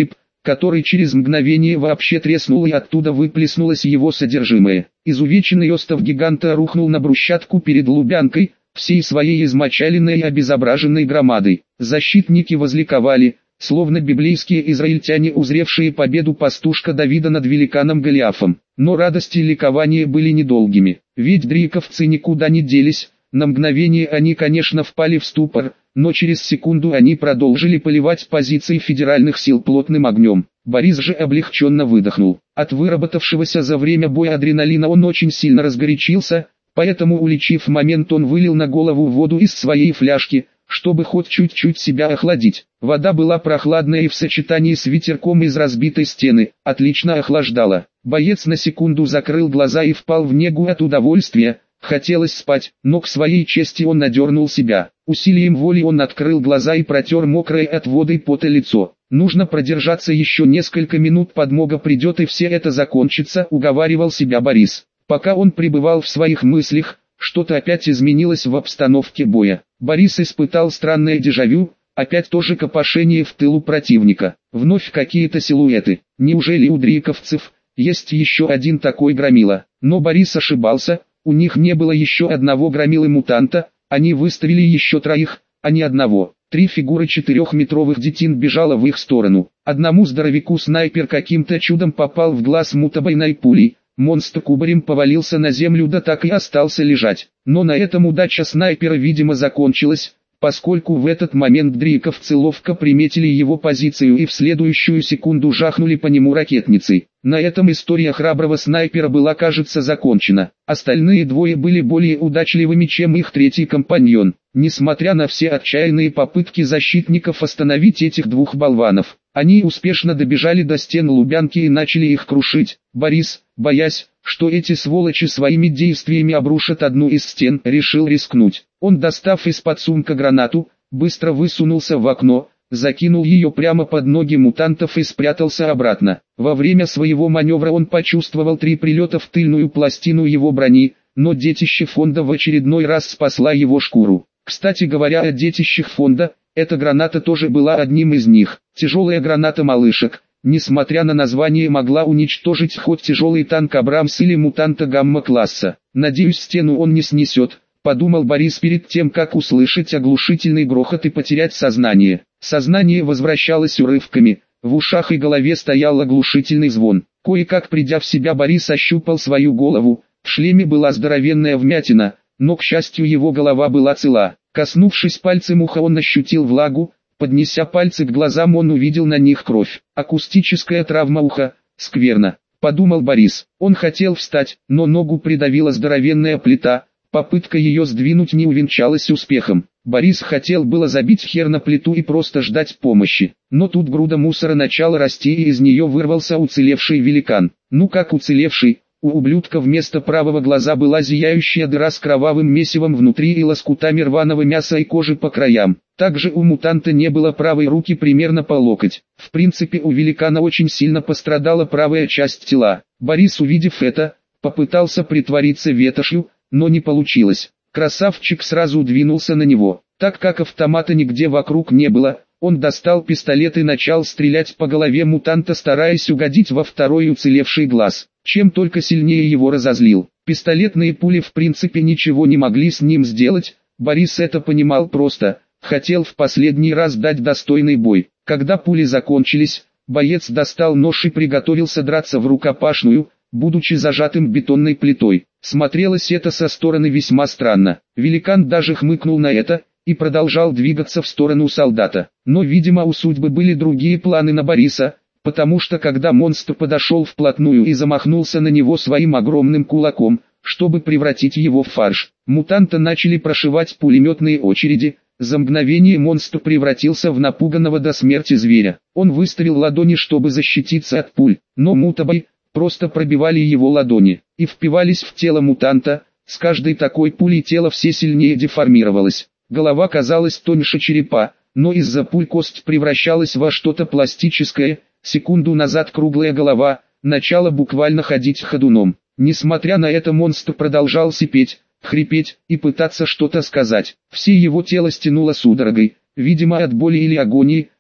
S1: который через мгновение вообще треснул и оттуда выплеснулось его содержимое. Изувеченный остов гиганта рухнул на брусчатку перед Лубянкой, всей своей измочаленной и обезображенной громадой. Защитники возликовали, словно библейские израильтяне, узревшие победу пастушка Давида над великаном Голиафом. Но радости и ликования были недолгими, ведь дриковцы никуда не делись. На мгновение они, конечно, впали в ступор, но через секунду они продолжили поливать позиции федеральных сил плотным огнем. Борис же облегченно выдохнул. От выработавшегося за время боя адреналина он очень сильно разгорячился, поэтому, уличив момент, он вылил на голову воду из своей фляжки, чтобы хоть чуть-чуть себя охладить. Вода была прохладная и в сочетании с ветерком из разбитой стены отлично охлаждала. Боец на секунду закрыл глаза и впал в негу от удовольствия. Хотелось спать, но к своей чести он надернул себя. Усилием воли он открыл глаза и протер мокрое от воды и пота лицо. Нужно продержаться еще несколько минут, подмога придет и все это закончится, уговаривал себя Борис. Пока он пребывал в своих мыслях, что-то опять изменилось в обстановке боя. Борис испытал странное дежавю, опять тоже копошение в тылу противника. Вновь какие-то силуэты. Неужели у дриковцев есть еще один такой громила? Но Борис ошибался. У них не было еще одного громилы-мутанта, они выставили еще троих, а не одного. Три фигуры четырехметровых детин бежала в их сторону. Одному здоровяку снайпер каким-то чудом попал в глаз мутабойной пулей. Монстр кубарем повалился на землю, да так и остался лежать. Но на этом удача снайпера, видимо, закончилась, поскольку в этот момент дриковцы ловко приметили его позицию и в следующую секунду жахнули по нему ракетницей. На этом история храброго снайпера была, кажется, закончена. Остальные двое были более удачливыми, чем их третий компаньон. Несмотря на все отчаянные попытки защитников остановить этих двух болванов, они успешно добежали до стен Лубянки и начали их крушить. Борис, боясь, что эти сволочи своими действиями обрушат одну из стен, решил рискнуть. Он, достав из-под сумка гранату, быстро высунулся в окно, закинул ее прямо под ноги мутантов и спрятался обратно. Во время своего маневра он почувствовал три прилета в тыльную пластину его брони, но детище фонда в очередной раз спасла его шкуру. Кстати говоря о детищах фонда, эта граната тоже была одним из них. Тяжелая граната малышек, несмотря на название, могла уничтожить хоть тяжелый танк Абрамс или мутанта гамма-класса. «Надеюсь, стену он не снесет», — подумал Борис перед тем, как услышать оглушительный грохот и потерять сознание. Сознание возвращалось урывками, в ушах и голове стоял оглушительный звон. Кое-как придя в себя, Борис ощупал свою голову, в шлеме была здоровенная вмятина, но, к счастью, его голова была цела. Коснувшись пальцем уха, он ощутил влагу, поднеся пальцы к глазам, он увидел на них кровь. Акустическая травма уха, скверно, подумал Борис. Он хотел встать, но ногу придавила здоровенная плита, попытка ее сдвинуть не увенчалась успехом. Борис хотел было забить хер на плиту и просто ждать помощи, но тут груда мусора начала расти и из нее вырвался уцелевший великан. Ну как уцелевший? У ублюдка вместо правого глаза была зияющая дыра с кровавым месивом внутри и лоскутами рваного мяса и кожи по краям. Также у мутанта не было правой руки примерно по локоть. В принципе, у великана очень сильно пострадала правая часть тела. Борис, увидев это, попытался притвориться ветошью, но не получилось. Красавчик сразу двинулся на него. Так как автомата нигде вокруг не было, он достал пистолет и начал стрелять по голове мутанта, стараясь угодить во второй уцелевший глаз, чем только сильнее его разозлил. Пистолетные пули в принципе ничего не могли с ним сделать, Борис это понимал просто, хотел в последний раз дать достойный бой. Когда пули закончились, боец достал нож и приготовился драться в рукопашную, будучи зажатым бетонной плитой. Смотрелось это со стороны весьма странно. Великан даже хмыкнул на это и продолжал двигаться в сторону солдата. Но, видимо, у судьбы были другие планы на Бориса, потому что когда монстр подошел вплотную и замахнулся на него своим огромным кулаком, чтобы превратить его в фарш, мутанта начали прошивать пулеметные очереди. За мгновение монстр превратился в напуганного до смерти зверя. Он выставил ладони, чтобы защититься от пуль, но мутабой просто пробивали его ладони и впивались в тело мутанта. С каждой такой пулей тело все сильнее деформировалось. Голова казалась тоньше черепа, но из-за пуль кость превращалась во что-то пластическое. Секунду назад круглая голова начала буквально ходить ходуном. Несмотря на это, монстр продолжал сипеть, хрипеть и пытаться что-то сказать. Все его тело стянуло судорогой, видимо от боли или агонии,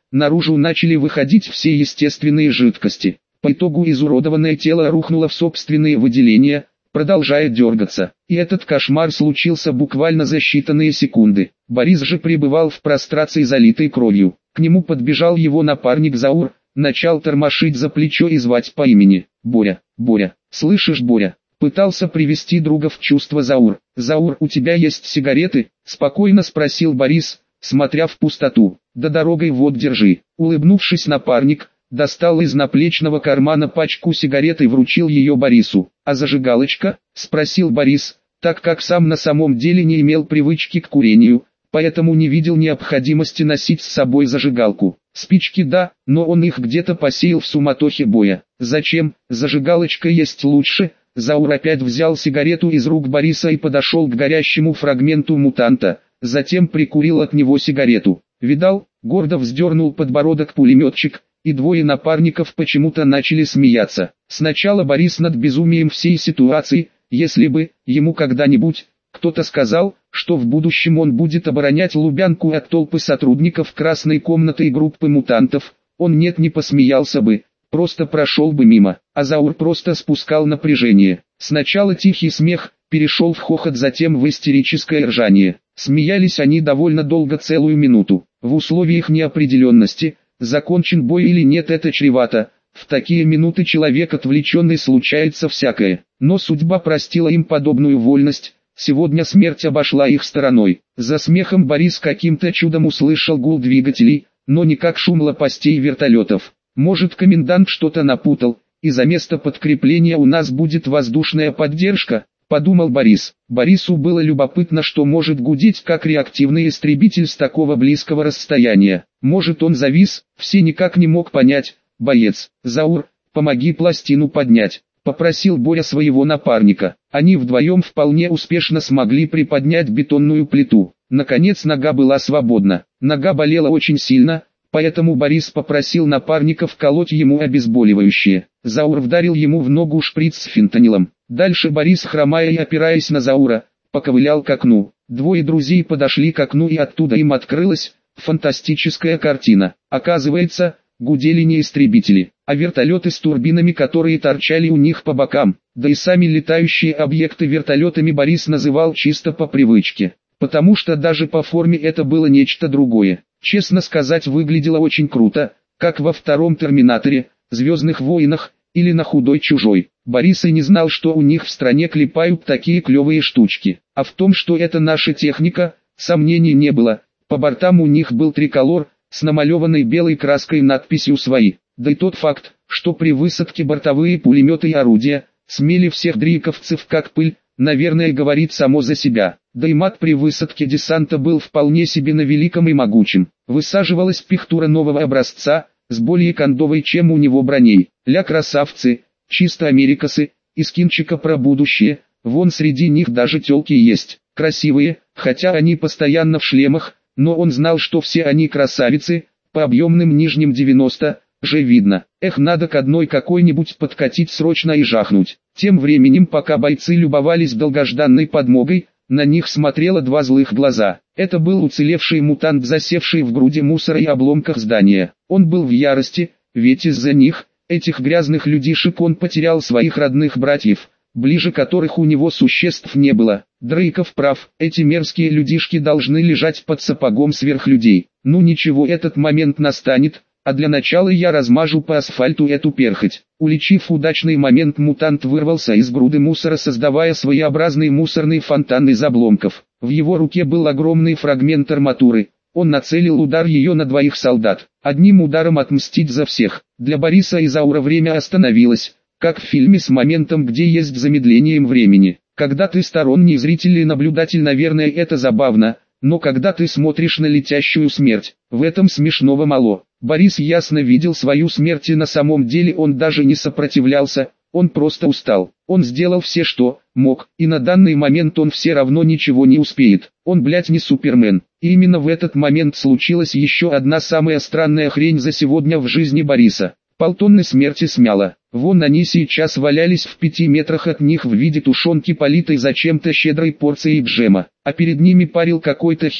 S1: наружу начали выходить все естественные жидкости. По итогу изуродованное тело рухнуло в собственные выделения, продолжая дергаться. И этот кошмар случился буквально за считанные секунды. Борис же пребывал в прострации, залитой кровью. К нему подбежал его напарник Заур, начал тормошить за плечо и звать по имени. «Боря, Боря, слышишь, Боря?» Пытался привести друга в чувство Заур. «Заур, у тебя есть сигареты?» — спокойно спросил Борис, смотря в пустоту. «Да дорогой вот держи». Улыбнувшись, напарник достал из наплечного кармана пачку сигарет и вручил ее Борису. «А зажигалочка?» — спросил Борис, так как сам на самом деле не имел привычки к курению, поэтому не видел необходимости носить с собой зажигалку. Спички да, но он их где-то посеял в суматохе боя. «Зачем? Зажигалочка есть лучше». Заур опять взял сигарету из рук Бориса и подошел к горящему фрагменту мутанта, затем прикурил от него сигарету. «Видал?» — гордо вздернул подбородок пулеметчик, и двое напарников почему-то начали смеяться. Сначала Борис над безумием всей ситуации, если бы ему когда-нибудь кто-то сказал, что в будущем он будет оборонять Лубянку от толпы сотрудников красной комнаты и группы мутантов, он нет не посмеялся бы, просто прошел бы мимо, а Заур просто спускал напряжение. Сначала тихий смех, перешел в хохот, затем в истерическое ржание. Смеялись они довольно долго, целую минуту. В условиях неопределенности, закончен бой или нет, это чревато. В такие минуты человек отвлеченный, случается всякое. Но судьба простила им подобную вольность. Сегодня смерть обошла их стороной. За смехом Борис каким-то чудом услышал гул двигателей, но не как шум лопастей вертолетов. Может, комендант что-то напутал, и за место подкрепления у нас будет воздушная поддержка, подумал Борис. Борису было любопытно, что может гудеть как реактивный истребитель с такого близкого расстояния. Может, он завис, все никак не мог понять. «Боец, Заур, помоги пластину поднять», — попросил Боря своего напарника. Они вдвоем вполне успешно смогли приподнять бетонную плиту. Наконец нога была свободна. Нога болела очень сильно, поэтому Борис попросил напарника вколоть ему обезболивающее. Заур вдарил ему в ногу шприц с фентанилом. Дальше Борис, хромая и опираясь на Заура, поковылял к окну. Двое друзей подошли к окну, и оттуда им открылась фантастическая картина. Оказывается, гудели не истребители, а вертолеты с турбинами, которые торчали у них по бокам. Да и сами летающие объекты вертолетами Борис называл чисто по привычке, потому что даже по форме это было нечто другое. Честно сказать, выглядело очень круто, как во втором «Терминаторе», «Звездных войнах» или на «Худой чужой». Борис и не знал, что у них в стране клепают такие клевые штучки. А в том, что это наша техника, сомнений не было. По бортам у них был триколор с намалеванной белой краской надписью «Свои». Да и тот факт, что при высадке бортовые пулеметы и орудия смели всех дриковцев как пыль, наверное, говорит само за себя. Да и мат при высадке десанта был вполне себе на великом и могучем. Высаживалась пихтура нового образца, с более кондовой, чем у него броней. Ля красавцы, чисто америкасы, из кинчика про будущее, вон среди них даже тёлки есть. Красивые, хотя они постоянно в шлемах, но он знал, что все они красавицы, по объемным нижним девяносто же видно. Эх, надо к одной какой-нибудь подкатить срочно и жахнуть. Тем временем, пока бойцы любовались долгожданной подмогой, на них смотрело два злых глаза. Это был уцелевший мутант, засевший в груди мусора и обломках здания. Он был в ярости, ведь из-за них, этих грязных людишек, он потерял своих родных братьев, ближе которых у него существ не было. Дрейков прав, эти мерзкие людишки должны лежать под сапогом сверхлюдей. Ну ничего, этот момент настанет, а для начала я размажу по асфальту эту перхоть. Уличив удачный момент, мутант вырвался из груды мусора, создавая своеобразный мусорный фонтан из обломков. В его руке был огромный фрагмент арматуры. Он нацелил удар ее на двоих солдат. Одним ударом отмстить за всех. Для Бориса и Заура время остановилось, как в фильме с моментом, где есть замедлением времени. Когда ты сторонний зритель и наблюдатель, наверное, это забавно, но когда ты смотришь на летящую смерть, в этом смешного мало. Борис ясно видел свою смерть, и на самом деле он даже не сопротивлялся, он просто устал. Он сделал все, что мог, и на данный момент он все равно ничего не успеет. Он, блядь, не Супермен. И именно в этот момент случилась еще одна самая странная хрень за сегодня в жизни Бориса. Полтонны смерти смяло. Вон они сейчас валялись в пяти метрах от них в виде тушенки, политой зачем-то щедрой порцией джема. А перед ними парил какой-то хер,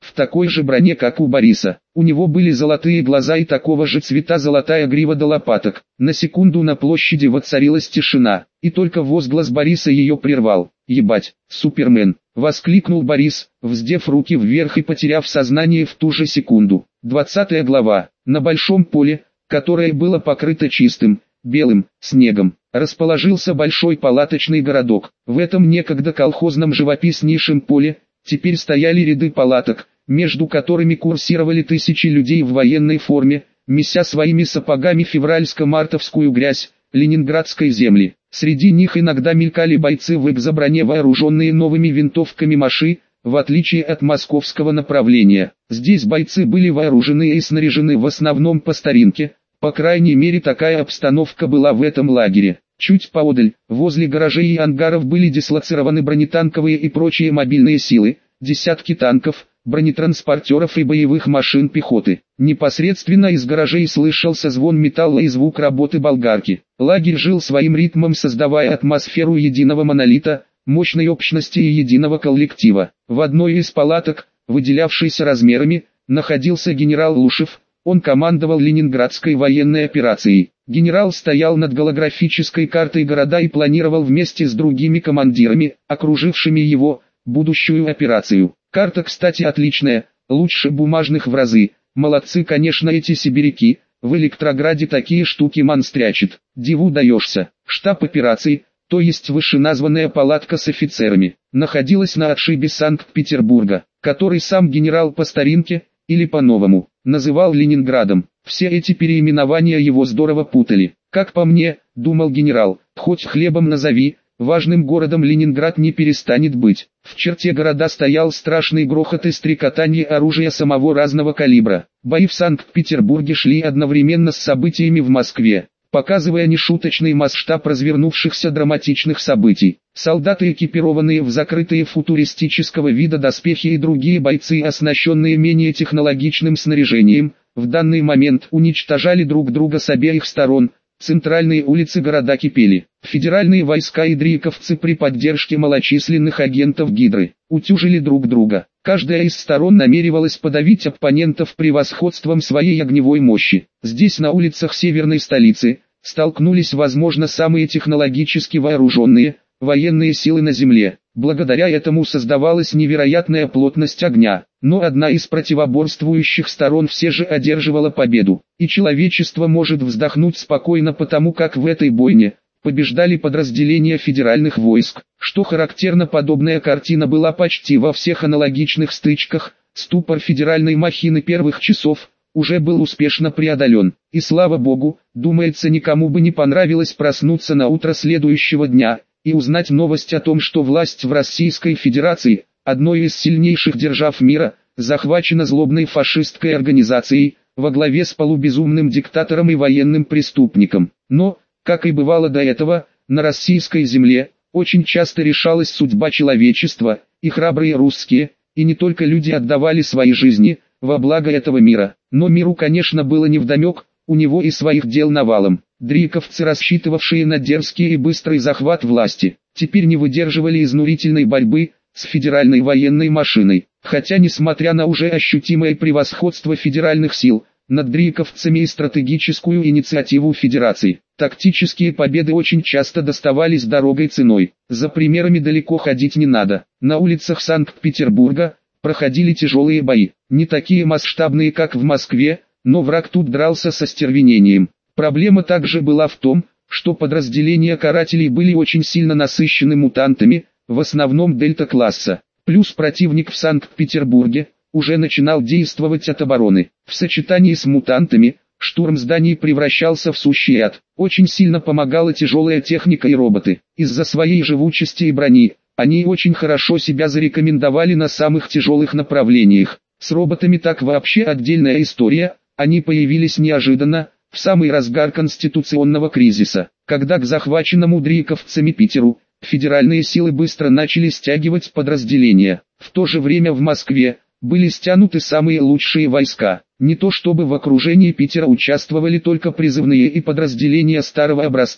S1: в такой же броне, как у Бориса. У него были золотые глаза и такого же цвета золотая грива до лопаток. На секунду на площади воцарилась тишина, и только возглас Бориса ее прервал. «Ебать, Супермен!» — воскликнул Борис, вздев руки вверх и потеряв сознание в ту же секунду. Двадцатая глава. На большом поле, которое было покрыто чистым, белым, снегом, расположился большой палаточный городок. В этом некогда колхозном живописнейшем поле теперь стояли ряды палаток, между которыми курсировали тысячи людей в военной форме, меся своими сапогами февральско-мартовскую грязь ленинградской земли. Среди них иногда мелькали бойцы в экзоброне, вооруженные новыми винтовками Маши, в отличие от московского направления. Здесь бойцы были вооружены и снаряжены в основном по старинке, по крайней мере такая обстановка была в этом лагере. Чуть поодаль, возле гаражей и ангаров были дислоцированы бронетанковые и прочие мобильные силы, десятки танков, бронетранспортеров и боевых машин пехоты. Непосредственно из гаражей слышался звон металла и звук работы болгарки. Лагерь жил своим ритмом, создавая атмосферу единого монолита, мощной общности и единого коллектива. В одной из палаток, выделявшейся размерами, находился генерал Лушев. Он командовал Ленинградской военной операцией. Генерал стоял над голографической картой города и планировал вместе с другими командирами, окружившими его, будущую операцию. Карта, кстати, отличная, лучше бумажных в разы. Молодцы, конечно, эти сибиряки. В Электрограде такие штуки монстрячат. Диву даешься. Штаб операции, то есть вышеназванная палатка с офицерами, находилась на отшибе Санкт-Петербурга, который сам генерал по старинке, или по-новому, называл Ленинградом. Все эти переименования его здорово путали. Как по мне, думал генерал, хоть хлебом назови, важным городом Ленинград не перестанет быть. В черте города стоял страшный грохот и стрекотание оружия самого разного калибра. Бои в Санкт-Петербурге шли одновременно с событиями в Москве, показывая нешуточный масштаб развернувшихся драматичных событий. Солдаты, экипированные в закрытые футуристического вида доспехи, и другие бойцы, оснащенные менее технологичным снаряжением, в данный момент уничтожали друг друга с обеих сторон. Центральные улицы города кипели. Федеральные войска и дриковцы при поддержке малочисленных агентов Гидры утюжили друг друга. Каждая из сторон намеревалась подавить оппонентов превосходством своей огневой мощи. Здесь, на улицах северной столицы, столкнулись, возможно, самые технологически вооруженные военные силы на земле. Благодаря этому создавалась невероятная плотность огня, но одна из противоборствующих сторон все же одерживала победу, и человечество может вздохнуть спокойно, потому как в этой бойне побеждали подразделения федеральных войск. Что характерно, подобная картина была почти во всех аналогичных стычках. Ступор федеральной махины первых часов уже был успешно преодолен, и слава богу, думается, никому бы не понравилось проснуться на утро следующего дня и узнать новость о том, что власть в Российской Федерации, одной из сильнейших держав мира, захвачена злобной фашистской организацией, во главе с полубезумным диктатором и военным преступником. Но, как и бывало до этого, на российской земле очень часто решалась судьба человечества, и храбрые русские, и не только люди отдавали свои жизни во благо этого мира. Но миру, конечно, было невдомек, у него и своих дел навалом. Дриковцы, рассчитывавшие на дерзкий и быстрый захват власти, теперь не выдерживали изнурительной борьбы с федеральной военной машиной. Хотя, несмотря на уже ощутимое превосходство федеральных сил над дриковцами и стратегическую инициативу Федерации, тактические победы очень часто доставались дорогой ценой. За примерами далеко ходить не надо. На улицах Санкт-Петербурга проходили тяжелые бои, не такие масштабные, как в Москве, но враг тут дрался со стервенением. Проблема также была в том, что подразделения карателей были очень сильно насыщены мутантами, в основном дельта-класса. Плюс противник в Санкт-Петербурге уже начинал действовать от обороны. В сочетании с мутантами, штурм зданий превращался в сущий ад. Очень сильно помогала тяжелая техника и роботы. Из-за своей живучести и брони, они очень хорошо себя зарекомендовали на самых тяжелых направлениях. С роботами так вообще отдельная история, они появились неожиданно, в самый разгар конституционного кризиса, когда к захваченному дриковцами Питеру, федеральные силы быстро начали стягивать подразделения. В то же время в Москве были стянуты самые лучшие войска. Не то чтобы в окружении Питера участвовали только призывные и подразделения старого образца.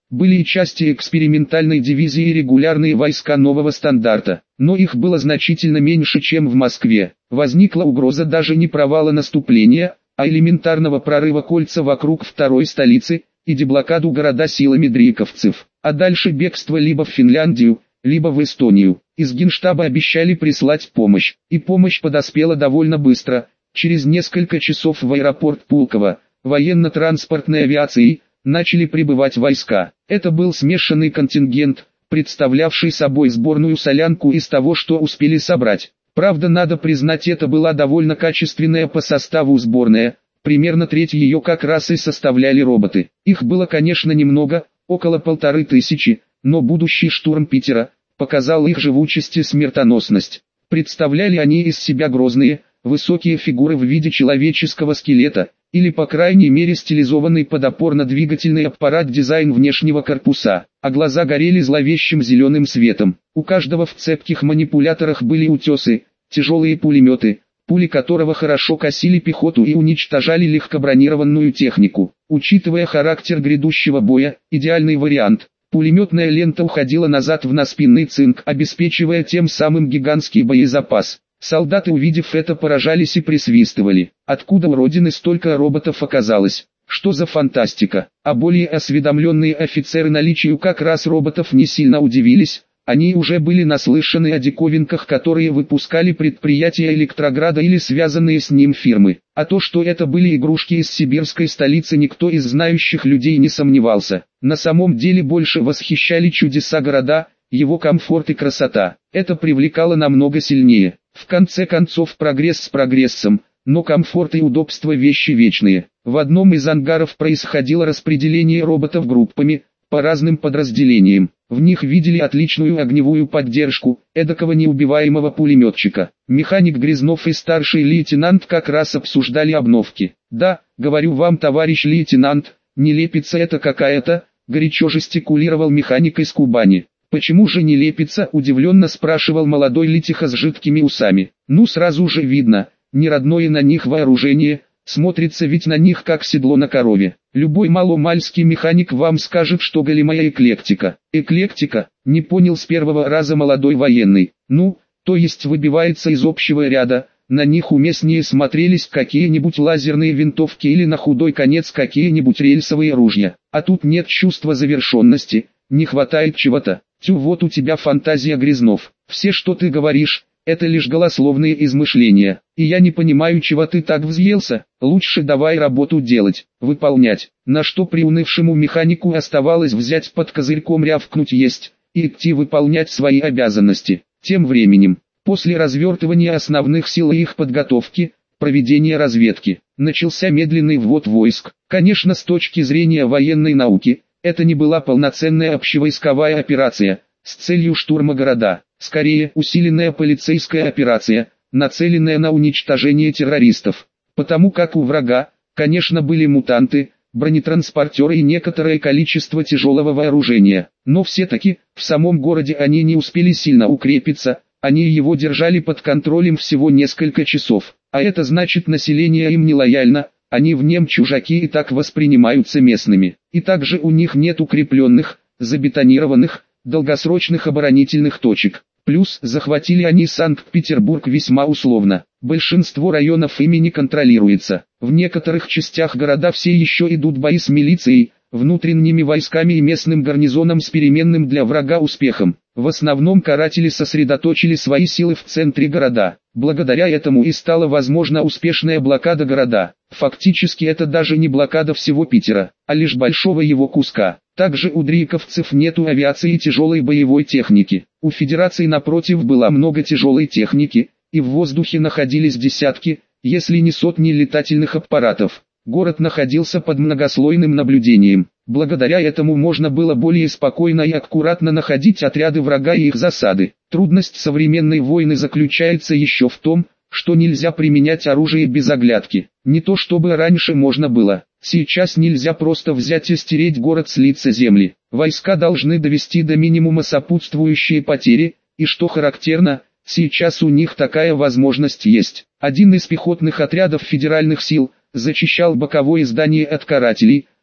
S1: Были и части экспериментальной дивизии и регулярные войска нового стандарта, но их было значительно меньше, чем в Москве. Возникла угроза даже не провала наступления, а элементарного прорыва кольца вокруг второй столицы и деблокаду города силами дриковцев, а дальше бегство либо в Финляндию, либо в Эстонию. Из Генштаба обещали прислать помощь, и помощь подоспела довольно быстро. Через несколько часов в аэропорт Пулково, военно-транспортной авиацией, начали прибывать войска. Это был смешанный контингент, представлявший собой сборную солянку из того, что успели собрать. Правда, надо признать, это была довольно качественная по составу сборная, примерно треть ее как раз и составляли роботы. Их было, конечно, немного, около полторы тысячи, но будущий штурм Питера показал их живучесть и смертоносность. Представляли они из себя грозные, высокие фигуры в виде человеческого скелета, или по крайней мере стилизованный под опорно-двигательный аппарат дизайн внешнего корпуса, а глаза горели зловещим зеленым светом. У каждого в цепких манипуляторах были утесы, тяжелые пулеметы, пули которого хорошо косили пехоту и уничтожали легкобронированную технику. Учитывая характер грядущего боя, идеальный вариант. Пулеметная лента уходила назад в наспинный цинк, обеспечивая тем самым гигантский боезапас. Солдаты, увидев это, поражались и присвистывали. Откуда у Родины столько роботов оказалось? Что за фантастика? А более осведомленные офицеры наличию как раз роботов не сильно удивились. Они уже были наслышаны о диковинках, которые выпускали предприятия Электрограда или связанные с ним фирмы. А то, что это были игрушки из сибирской столицы, никто из знающих людей не сомневался. На самом деле больше восхищали чудеса города, его комфорт и красота. Это привлекало намного сильнее. В конце концов, прогресс с прогрессом, но комфорт и удобство вещи вечные. В одном из ангаров происходило распределение роботов группами, по разным подразделениям. В них видели отличную огневую поддержку, эдакого неубиваемого пулеметчика. Механик Грязнов и старший лейтенант как раз обсуждали обновки. «Да, говорю вам, товарищ лейтенант, не лепится это какая-то», горячо жестикулировал механик из Кубани. «Почему же не лепится?» – удивленно спрашивал молодой летиха с жидкими усами. «Ну, сразу же видно, не родное на них вооружение, смотрится ведь на них как седло на корове. Любой маломальский механик вам скажет, что голимая эклектика». «Эклектика?» – не понял с первого раза молодой военный. «Ну, то есть выбивается из общего ряда, на них уместнее смотрелись какие-нибудь лазерные винтовки или на худой конец какие-нибудь рельсовые ружья. А тут нет чувства завершенности, не хватает чего-то». «Тю, вот у тебя фантазия, Грязнов. Все, что ты говоришь, это лишь голословные измышления. И я не понимаю, чего ты так взъелся. Лучше давай работу делать, выполнять». На что приунывшему механику оставалось взять под козырьком рявкнуть «есть» и идти выполнять свои обязанности. Тем временем, после развертывания основных сил и их подготовки, проведения разведки, начался медленный ввод войск. Конечно, с точки зрения военной науки, это не была полноценная общевойсковая операция, с целью штурма города, скорее усиленная полицейская операция, нацеленная на уничтожение террористов. Потому как у врага, конечно, были мутанты, бронетранспортеры и некоторое количество тяжелого вооружения. Но все-таки, в самом городе они не успели сильно укрепиться, они его держали под контролем всего несколько часов. А это значит, население им не лояльно. Они в нем чужаки и так воспринимаются местными. И также у них нет укрепленных, забетонированных, долгосрочных оборонительных точек. Плюс захватили они Санкт-Петербург весьма условно. Большинство районов ими не контролируется. В некоторых частях города все еще идут бои с милицией, внутренними войсками и местным гарнизоном с переменным для врага успехом. В основном каратели сосредоточили свои силы в центре города. Благодаря этому и стала возможна успешная блокада города. Фактически это даже не блокада всего Питера, а лишь большого его куска. Также у дриковцев нету авиации и тяжелой боевой техники. У Федерации напротив было много тяжелой техники, и в воздухе находились десятки, если не сотни летательных аппаратов. Город находился под многослойным наблюдением. Благодаря этому можно было более спокойно и аккуратно находить отряды врага и их засады. Трудность современной войны заключается еще в том, что нельзя применять оружие без оглядки. Не то чтобы раньше можно было. Сейчас нельзя просто взять и стереть город с лица земли. Войска должны довести до минимума сопутствующие потери, и что характерно, сейчас у них такая возможность есть. Один из пехотных отрядов федеральных сил зачищал боковое здание от карателей,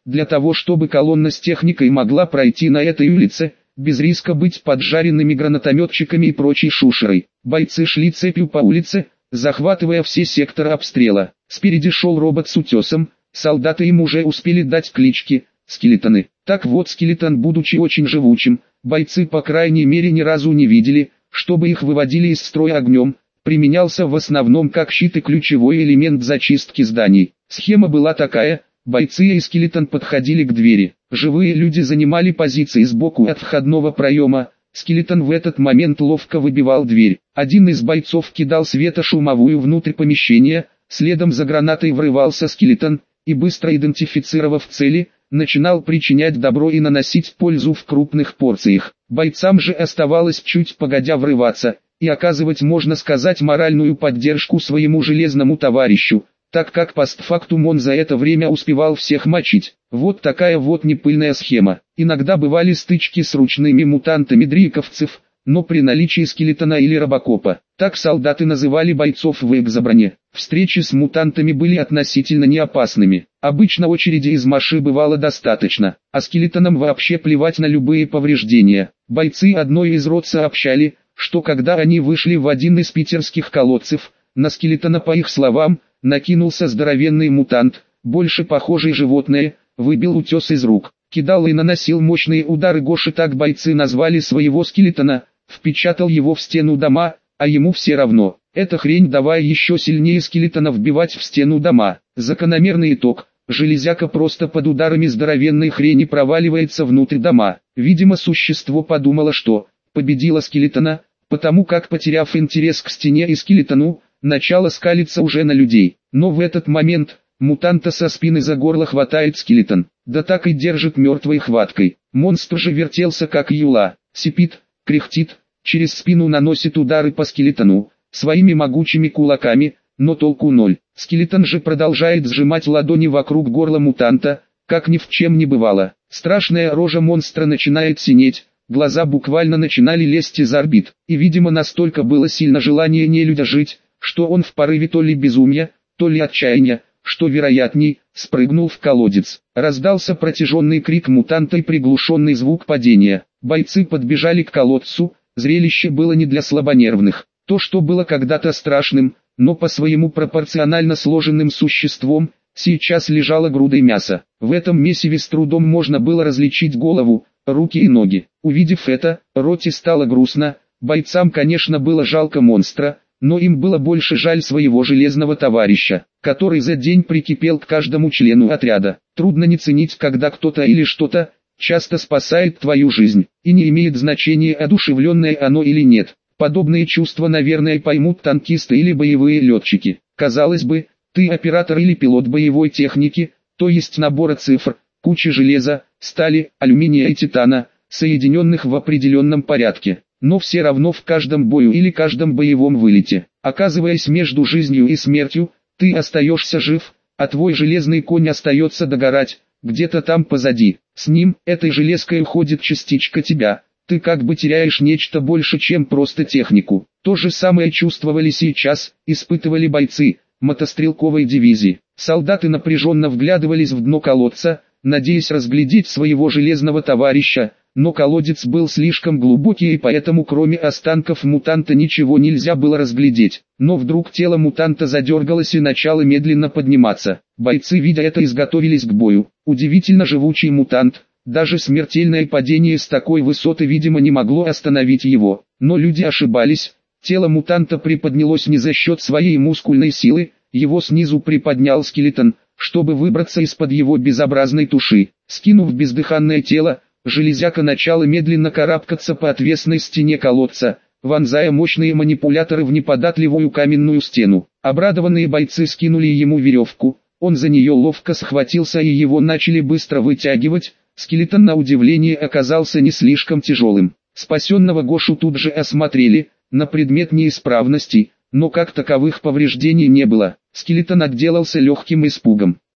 S1: Для того чтобы колонна с техникой могла пройти на этой улице, без риска быть поджаренными гранатометчиками и прочей шушерой, бойцы шли цепью по улице, захватывая все секторы обстрела. Спереди шел робот с утесом, солдаты им уже успели дать клички «Скелетоны». Так вот, Скелетон, будучи очень живучим, бойцы по крайней мере ни разу не видели, чтобы их выводили из строя огнем, применялся в основном как щит и ключевой элемент зачистки зданий. Схема была такая: бойцы и Скелетон подходили к двери, живые люди занимали позиции сбоку от входного проема, Скелетон в этот момент ловко выбивал дверь. Один из бойцов кидал светошумовую внутрь помещения, следом за гранатой врывался Скелетон, и быстро идентифицировав цели, начинал причинять добро и наносить пользу в крупных порциях. Бойцам же оставалось чуть погодя врываться, и оказывать, можно сказать, моральную поддержку своему железному товарищу, так как постфактум он за это время успевал всех мочить. Вот такая вот непыльная схема. Иногда бывали стычки с ручными мутантами-дриковцев, но при наличии Скелетона или Робокопа, так солдаты называли бойцов в экзоброне, встречи с мутантами были относительно неопасными. Обычно очереди из машин бывало достаточно, а Скелетонам вообще плевать на любые повреждения. Бойцы одной из рот сообщали, что когда они вышли в один из питерских колодцев, на Скелетона, по их словам, накинулся здоровенный мутант, больше похожий животное, выбил утес из рук, кидал и наносил мощные удары. Гоши, так бойцы назвали своего Скелетона, впечатал его в стену дома, а ему все равно. Эта хрень давай еще сильнее Скелетона вбивать в стену дома. Закономерный итог: железяка просто под ударами здоровенной хрени проваливается внутрь дома. Видимо, существо подумало, что победило Скелетона, потому как, потеряв интерес к стене и Скелетону, начало скалиться уже на людей. Но в этот момент мутанта со спины за горло хватает Скелетон, да так и держит мертвой хваткой. Монстр же вертелся как юла, сипит, кряхтит, через спину наносит удары по Скелетону своими могучими кулаками, но толку ноль. Скелетон же продолжает сжимать ладони вокруг горла мутанта, как ни в чем не бывало. Страшная рожа монстра начинает синеть, глаза буквально начинали лезть из орбит, и видимо настолько было сильно желание нелюдя жить, что он в порыве то ли безумия, то ли отчаяния, что вероятней, спрыгнул в колодец. Раздался протяженный крик мутанта и приглушенный звук падения. Бойцы подбежали к колодцу, зрелище было не для слабонервных. То, что было когда-то страшным, но по своему пропорционально сложенным существом, сейчас лежало грудой мяса. В этом месиве с трудом можно было различить голову, руки и ноги. Увидев это, Роте стало грустно. Бойцам, конечно, было жалко монстра, но им было больше жаль своего железного товарища, который за день прикипел к каждому члену отряда. Трудно не ценить, когда кто-то или что-то часто спасает твою жизнь, и не имеет значения, одушевленное оно или нет. Подобные чувства, наверное, поймут танкисты или боевые летчики. Казалось бы, ты оператор или пилот боевой техники, то есть набора цифр, кучи железа, стали, алюминия и титана, соединенных в определенном порядке. Но все равно в каждом бою или каждом боевом вылете, оказываясь между жизнью и смертью, ты остаешься жив, а твой железный конь остается догорать, где-то там позади. С ним, этой железкой, уходит частичка тебя. Ты как бы теряешь нечто больше, чем просто технику. То же самое чувствовали сейчас, испытывали бойцы мотострелковой дивизии. Солдаты напряженно вглядывались в дно колодца, надеясь разглядеть своего железного товарища, но колодец был слишком глубокий, и поэтому кроме останков мутанта ничего нельзя было разглядеть. Но вдруг тело мутанта задергалось и начало медленно подниматься. Бойцы, видя это, изготовились к бою. Удивительно живучий мутант. Даже смертельное падение с такой высоты, видимо, не могло остановить его. Но люди ошибались. Тело мутанта приподнялось не за счет своей мускульной силы, его снизу приподнял Скелетон, чтобы выбраться из-под его безобразной туши. Скинув бездыханное тело, железяка начала медленно карабкаться по отвесной стене колодца, вонзая мощные манипуляторы в неподатливую каменную стену. Обрадованные бойцы скинули ему веревку, он за нее ловко схватился и его начали быстро вытягивать. Скелетон, на удивление, оказался не слишком тяжелым. Спасенного Гошу тут же осмотрели, на предмет неисправности, но как таковых повреждений не было. Скелетон отделался легким испугом.